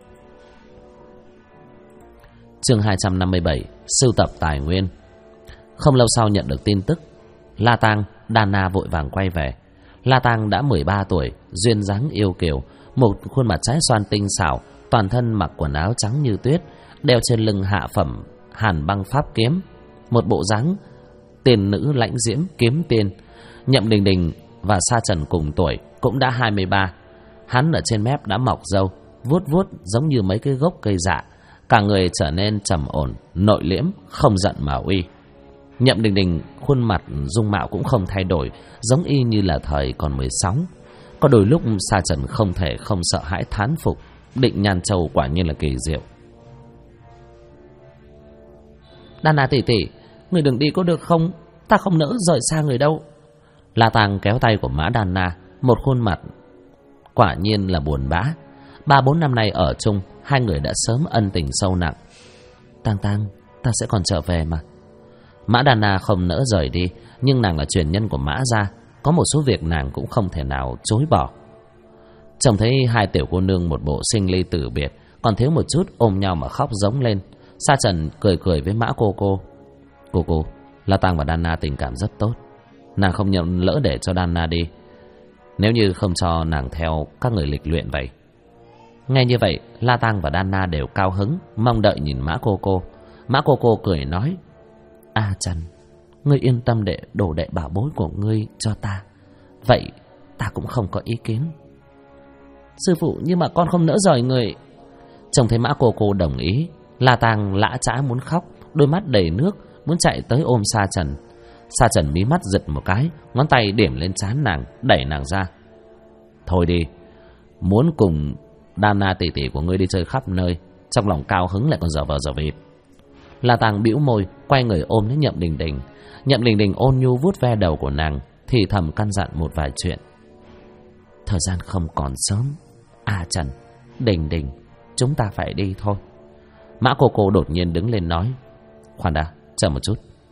Chương 257, sưu tập tài nguyên. Không lâu sau nhận được tin tức, La Tang, Đan Na vội vàng quay về. La Tang đã 13 tuổi, duyên dáng yêu kiều, một khuôn mặt trái xoan tinh xảo, toàn thân mặc quần áo trắng như tuyết, đeo trên lưng hạ phẩm Hàn Băng pháp kiếm, một bộ dáng tiên nữ lãnh diễm kiếm tiên. Nhậm Đình Đình và Sa Trần cùng tuổi, cũng đã 23. Hắn ở trên mép đã mọc râu, vuốt vuốt giống như mấy cái gốc cây dạ, cả người trở nên trầm ổn, nội liễm, không giận mà uy. Nhậm Đình Đình khuôn mặt dung mạo cũng không thay đổi, giống y như là thời còn 16. Có đôi lúc Sa Trần không thể không sợ hãi thán phục, Định Nhan Châu quả nhiên là kỳ diệu. Đan Na tỷ tỷ, người đừng đi có được không? Ta không nỡ rời xa người đâu. La Tang kéo tay của Mã Đan Na, một khuôn mặt quả nhiên là buồn bã. 3-4 năm nay ở chung, hai người đã sớm ân tình sâu nặng. Tang Tang, ta sẽ còn trở về mà. Mã Đan Na không nỡ rời đi, nhưng nàng là truyền nhân của Mã gia, có một số việc nàng cũng không thể nào chối bỏ. Trông thấy hai tiểu cô nương một bộ sinh ly tử biệt, còn thiếu một chút ôm nhau mà khóc giống lên. Sa Trần cười cười với Mã cô. Cô, La Tang và Đan Na tình cảm rất tốt, nàng không nhận lỡ để cho Đan Na đi, nếu như không cho nàng theo các người lịch luyện vậy. Nghe như vậy, La Tang và Đan Na đều cao hứng, mong đợi nhìn Mã cô. Mã cô cười nói: A Trần, ngươi yên tâm để đồ đệ bảo bối của ngươi cho ta, vậy ta cũng không có ý kiến. Sư phụ, nhưng mà con không nỡ rời người. Trông thấy Mã cô đồng ý, La Tang lã chã muốn khóc, đôi mắt đầy nước, muốn chạy tới ôm Sa Trần. Sa Trần mí mắt giật một cái, ngón tay điểm lên trán nàng, đẩy nàng ra. Thôi đi, muốn cùng Đan Na tỷ tỷ của ngươi đi chơi khắp nơi, trong lòng cao hứng lại còn dở vờ dở vịt. La Tang bĩu môi, quay người ôm lấy Nhậm Đình Đình. Nhậm Đình Đình ôn nhu vuốt ve đầu của nàng, thì thầm căn dặn một vài chuyện. Thời gian không còn sớm, A Trần, Đình Đình, chúng ta phải đi thôi. Mã cô đột nhiên đứng lên nói: Khoan đã, chờ một chút.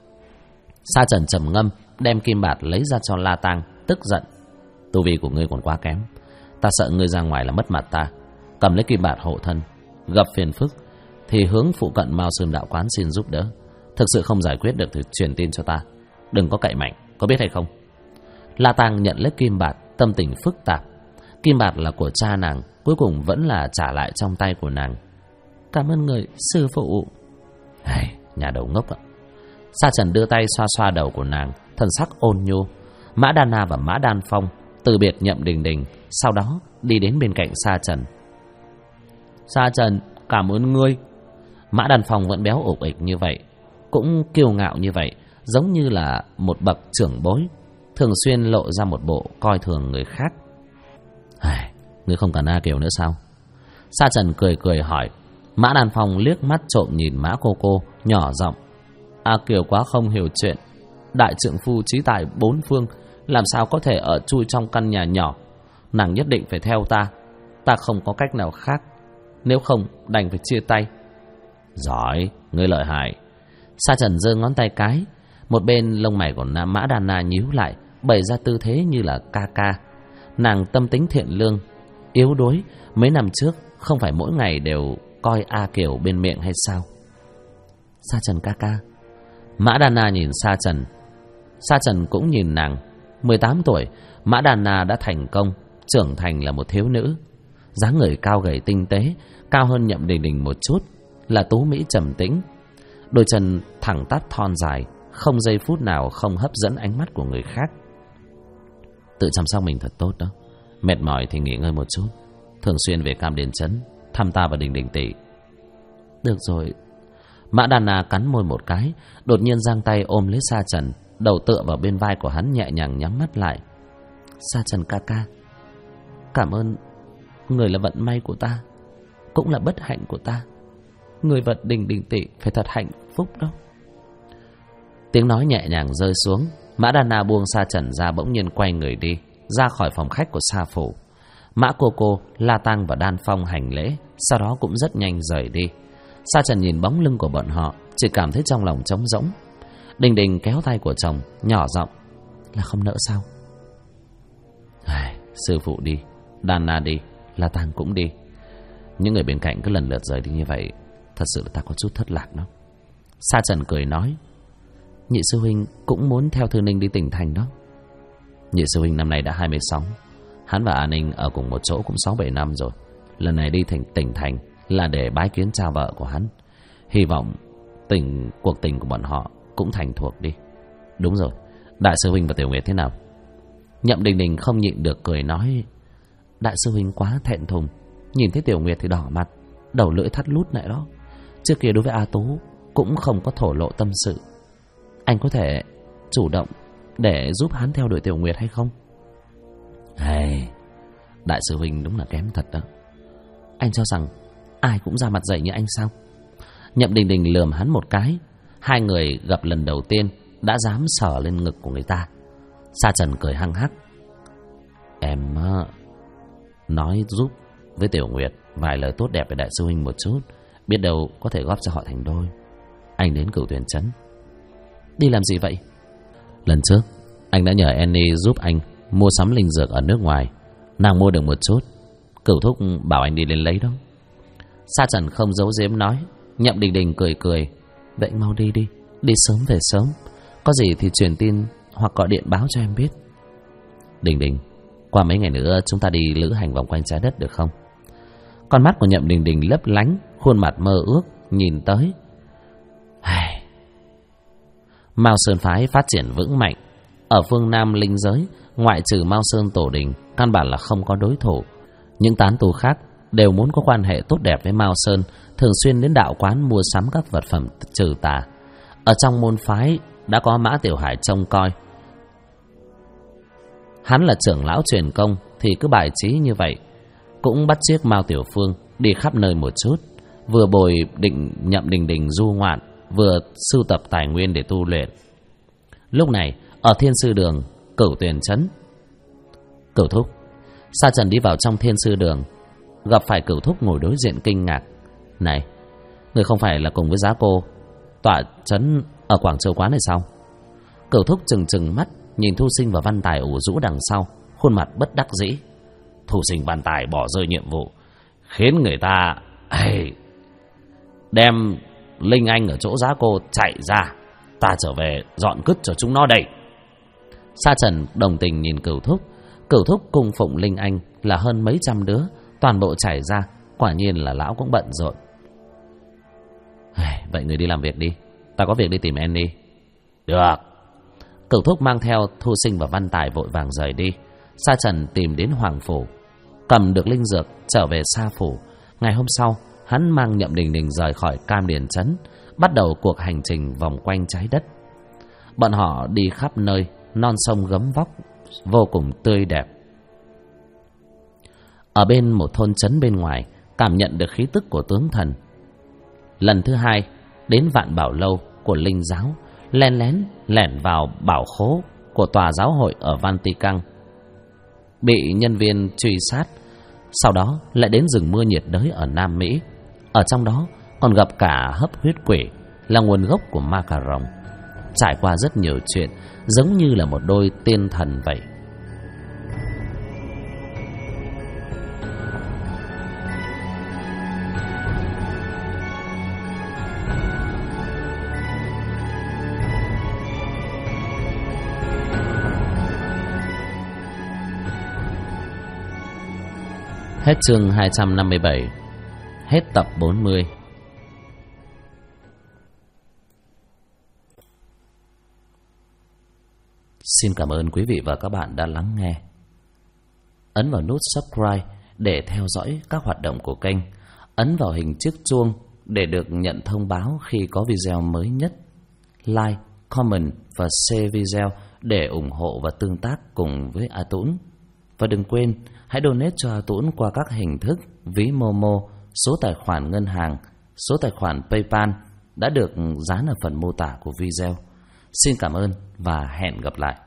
Sa Trần trầm ngâm, đem kim bạt lấy ra cho La Tang, tức giận: Tu vi của ngươi còn quá kém, ta sợ ngươi ra ngoài là mất mặt ta. Cầm lấy kim bạt hộ thân, gặp phiền phức thì hướng phụ cận Mao Sơn đạo quán xin giúp đỡ. Thực sự không giải quyết được thì truyền tin cho ta, đừng có cậy mạnh, có biết hay không? La Tang nhận lấy kim bạt, tâm tình phức tạp. Kim bạt là của cha nàng, cuối cùng vẫn là trả lại trong tay của nàng. Cảm ơn người, sư phụ. Nhà đầu ngốc ạ. Sa Trần đưa tay xoa xoa đầu của nàng, thần sắc ôn nhu. Mã Đan Na và Mã Đan Phong từ biệt Nhậm Đình Đình, sau đó đi đến bên cạnh Sa Trần. Sa Trần, cảm ơn ngươi. Mã Đan Phong vẫn béo ục ịch như vậy, cũng kiêu ngạo như vậy, giống như là một bậc trưởng bối, thường xuyên lộ ra một bộ coi thường người khác. Ngươi không cần A Kiều nữa sao? Sa Trần cười hỏi. Mã Đan Phong liếc mắt trộm nhìn Mã cô, nhỏ giọng: A Kiều quá không hiểu chuyện, đại trượng phu trí tài bốn phương, làm sao có thể ở chui trong căn nhà nhỏ. Nàng nhất định phải theo ta không có cách nào khác, nếu không đành phải chia tay. Giỏi, ngươi lợi hại. Sa Trần giơ ngón tay cái, một bên lông mày của Mã Đan Na nhíu lại, bày ra tư thế như là ca. Nàng tâm tính thiện lương, yếu đuối, mấy năm trước không phải mỗi ngày đều coi A Kiều bên miệng hay sao? Sa Trần ca. Mã Đan Na nhìn Sa Trần, Sa Trần cũng nhìn nàng. 18 tuổi, Mã Đan Na đã thành công, trưởng thành là một thiếu nữ. Dáng người cao gầy tinh tế, cao hơn Nhậm Đình Đình một chút, là tú mỹ trầm tĩnh. Đôi chân thẳng tắp thon dài, không giây phút nào không hấp dẫn ánh mắt của người khác. Tự chăm sóc mình thật tốt đó. Mệt mỏi thì nghỉ ngơi một chút, thường xuyên về Cam Điền Trấn thăm ta và Đình Đình tỷ. Được rồi. Mã Đan Na cắn môi một cái, đột nhiên giang tay ôm lấy Sa Trần, đầu tựa vào bên vai của hắn, nhẹ nhàng nhắm mắt lại. Sa Trần ca, cảm ơn người là vận may của ta, cũng là bất hạnh của ta. Người và Đình Đình tỷ phải thật hạnh phúc đó. Tiếng nói nhẹ nhàng rơi xuống, Mã Đan Na buông Sa Trần ra, bỗng nhiên quay người đi ra khỏi phòng khách của Sa phủ. Mã cô, La Tang và Đan Phong hành lễ, sau đó cũng rất nhanh rời đi. Sa Trần nhìn bóng lưng của bọn họ, chỉ cảm thấy trong lòng trống rỗng. Đình Đình kéo tay của chồng, nhỏ giọng: Là không nỡ sao? Sư phụ đi, Đan Na đi, La Tang cũng đi. Những người bên cạnh cứ lần lượt rời đi như vậy, thật sự là ta có chút thất lạc đó. Sa Trần cười nói: Nhị sư huynh cũng muốn theo Thư Ninh đi tỉnh thành đó. Nhị sư huynh năm nay đã 26, hắn và A Ninh ở cùng một chỗ cũng 6-7 năm rồi. Lần này đi tỉnh thành là để bái kiến cha vợ của hắn. Hy vọng cuộc tình của bọn họ cũng thành thuộc đi. Đúng rồi, đại sư huynh và Tiểu Nguyệt thế nào? Nhậm Đình Đình không nhịn được cười nói: Đại sư huynh quá thẹn thùng, nhìn thấy Tiểu Nguyệt thì đỏ mặt, đầu lưỡi thắt lút lại đó. Trước kia đối với A Tú cũng không có thổ lộ tâm sự. anh có thể chủ động để giúp hắn theo đuổi Tiểu Nguyệt hay không? Hey, đại sư huynh đúng là kém thật đó. Anh cho rằng ai cũng ra mặt dày như anh sao? Nhậm Đình Đình lườm hắn một cái. Hai người gặp lần đầu tiên đã dám sờ lên ngực của người ta. Sa Trần cười hăng hắc. Em nói giúp với Tiểu Nguyệt vài lời tốt đẹp về đại sư huynh một chút, biết đâu có thể góp cho họ thành đôi. Anh đến Cửu Tuyền Trấn. Đi làm gì vậy? Lần trước anh đã nhờ Annie giúp anh mua sắm linh dược ở nước ngoài. Nàng mua được một chút, Cửu thúc bảo anh đi lên lấy đó. Sa Trần không giấu giếm nói. Nhậm Đình Đình cười cười. Vậy mau đi đi, đi sớm về sớm. Có gì thì truyền tin hoặc gọi điện báo cho em biết. Đình Đình, qua mấy ngày nữa chúng ta đi lữ hành vòng quanh trái đất được không? Con mắt của Nhậm Đình Đình lấp lánh, khuôn mặt mơ ước nhìn tới. Mao Sơn phái phát triển vững mạnh. Ở phương Nam linh giới, ngoại trừ Mao Sơn Tổ Đình, căn bản là không có đối thủ. Những tán tu khác đều muốn có quan hệ tốt đẹp với Mao Sơn, thường xuyên đến đạo quán mua sắm các vật phẩm trừ tà. Ở trong môn phái đã có Mã Tiểu Hải trông coi. Hắn là trưởng lão truyền công thì cứ bài trí như vậy, cũng bắt chước Mao Tiểu Phương đi khắp nơi một chút, vừa bồi định Nhậm Đình Đình du ngoạn, vừa sưu tập tài nguyên để tu luyện. Lúc này ở Thiên Sư Đường, Cửu Tuyền Trấn. Cửu thúc. Sa Trần đi vào trong Thiên Sư Đường, gặp phải Cửu thúc ngồi đối diện kinh ngạc. Này, người không phải là cùng với Giá Cô tọa trấn ở Quảng Châu quán này sao? Cửu thúc trừng mắt nhìn Thu Sinh và Văn Tài ủ rũ đằng sau, khuôn mặt bất đắc dĩ. Thu Sinh Văn Tài bỏ rơi nhiệm vụ, khiến người ta đem Linh Anh ở chỗ Giá Cô chạy ra. Ta trở về dọn cứt cho chúng nó đây. Sa Trần đồng tình nhìn Cửu thúc. Cửu thúc cung phụng Linh Anh là hơn mấy trăm đứa, toàn bộ chảy ra, quả nhiên là lão cũng bận rộn. Vậy người đi làm việc đi, ta có việc đi tìm Annie. Được. Cửu thúc mang theo Thu Sinh và Văn Tài vội vàng rời đi. Sa Trần tìm đến Hoàng Phủ, cầm được linh dược trở về Sa Phủ. Ngày hôm sau, hắn mang Nhậm Đình Đình rời khỏi Cam Điền Trấn, bắt đầu cuộc hành trình vòng quanh trái đất. Bọn họ đi khắp nơi, non sông gấm vóc vô cùng tươi đẹp. Ở bên một thôn trấn bên ngoài, cảm nhận được khí tức của tướng thần. Lần thứ hai đến Vạn Bảo Lâu của Linh giáo, lẻn vào bảo khố của tòa giáo hội ở Vantikang, bị nhân viên truy sát. Sau đó lại đến rừng mưa nhiệt đới ở Nam Mỹ. Ở trong đó còn gặp cả hấp huyết quỷ, là nguồn gốc của ma cà rồng. Trải qua rất nhiều chuyện, giống như là một đôi tiên thần vậy. Hết chương 257. Hết tập 40. Xin cảm ơn quý vị và các bạn đã lắng nghe. Ấn vào nút subscribe để theo dõi các hoạt động của kênh. Ấn vào hình chiếc chuông để được nhận thông báo khi có video mới nhất. Like, comment và share video để ủng hộ và tương tác cùng với A Tũng. Và đừng quên, hãy donate cho A Tũng qua các hình thức ví Momo, số tài khoản ngân hàng, số tài khoản PayPal đã được dán ở phần mô tả của video. Xin cảm ơn và hẹn gặp lại.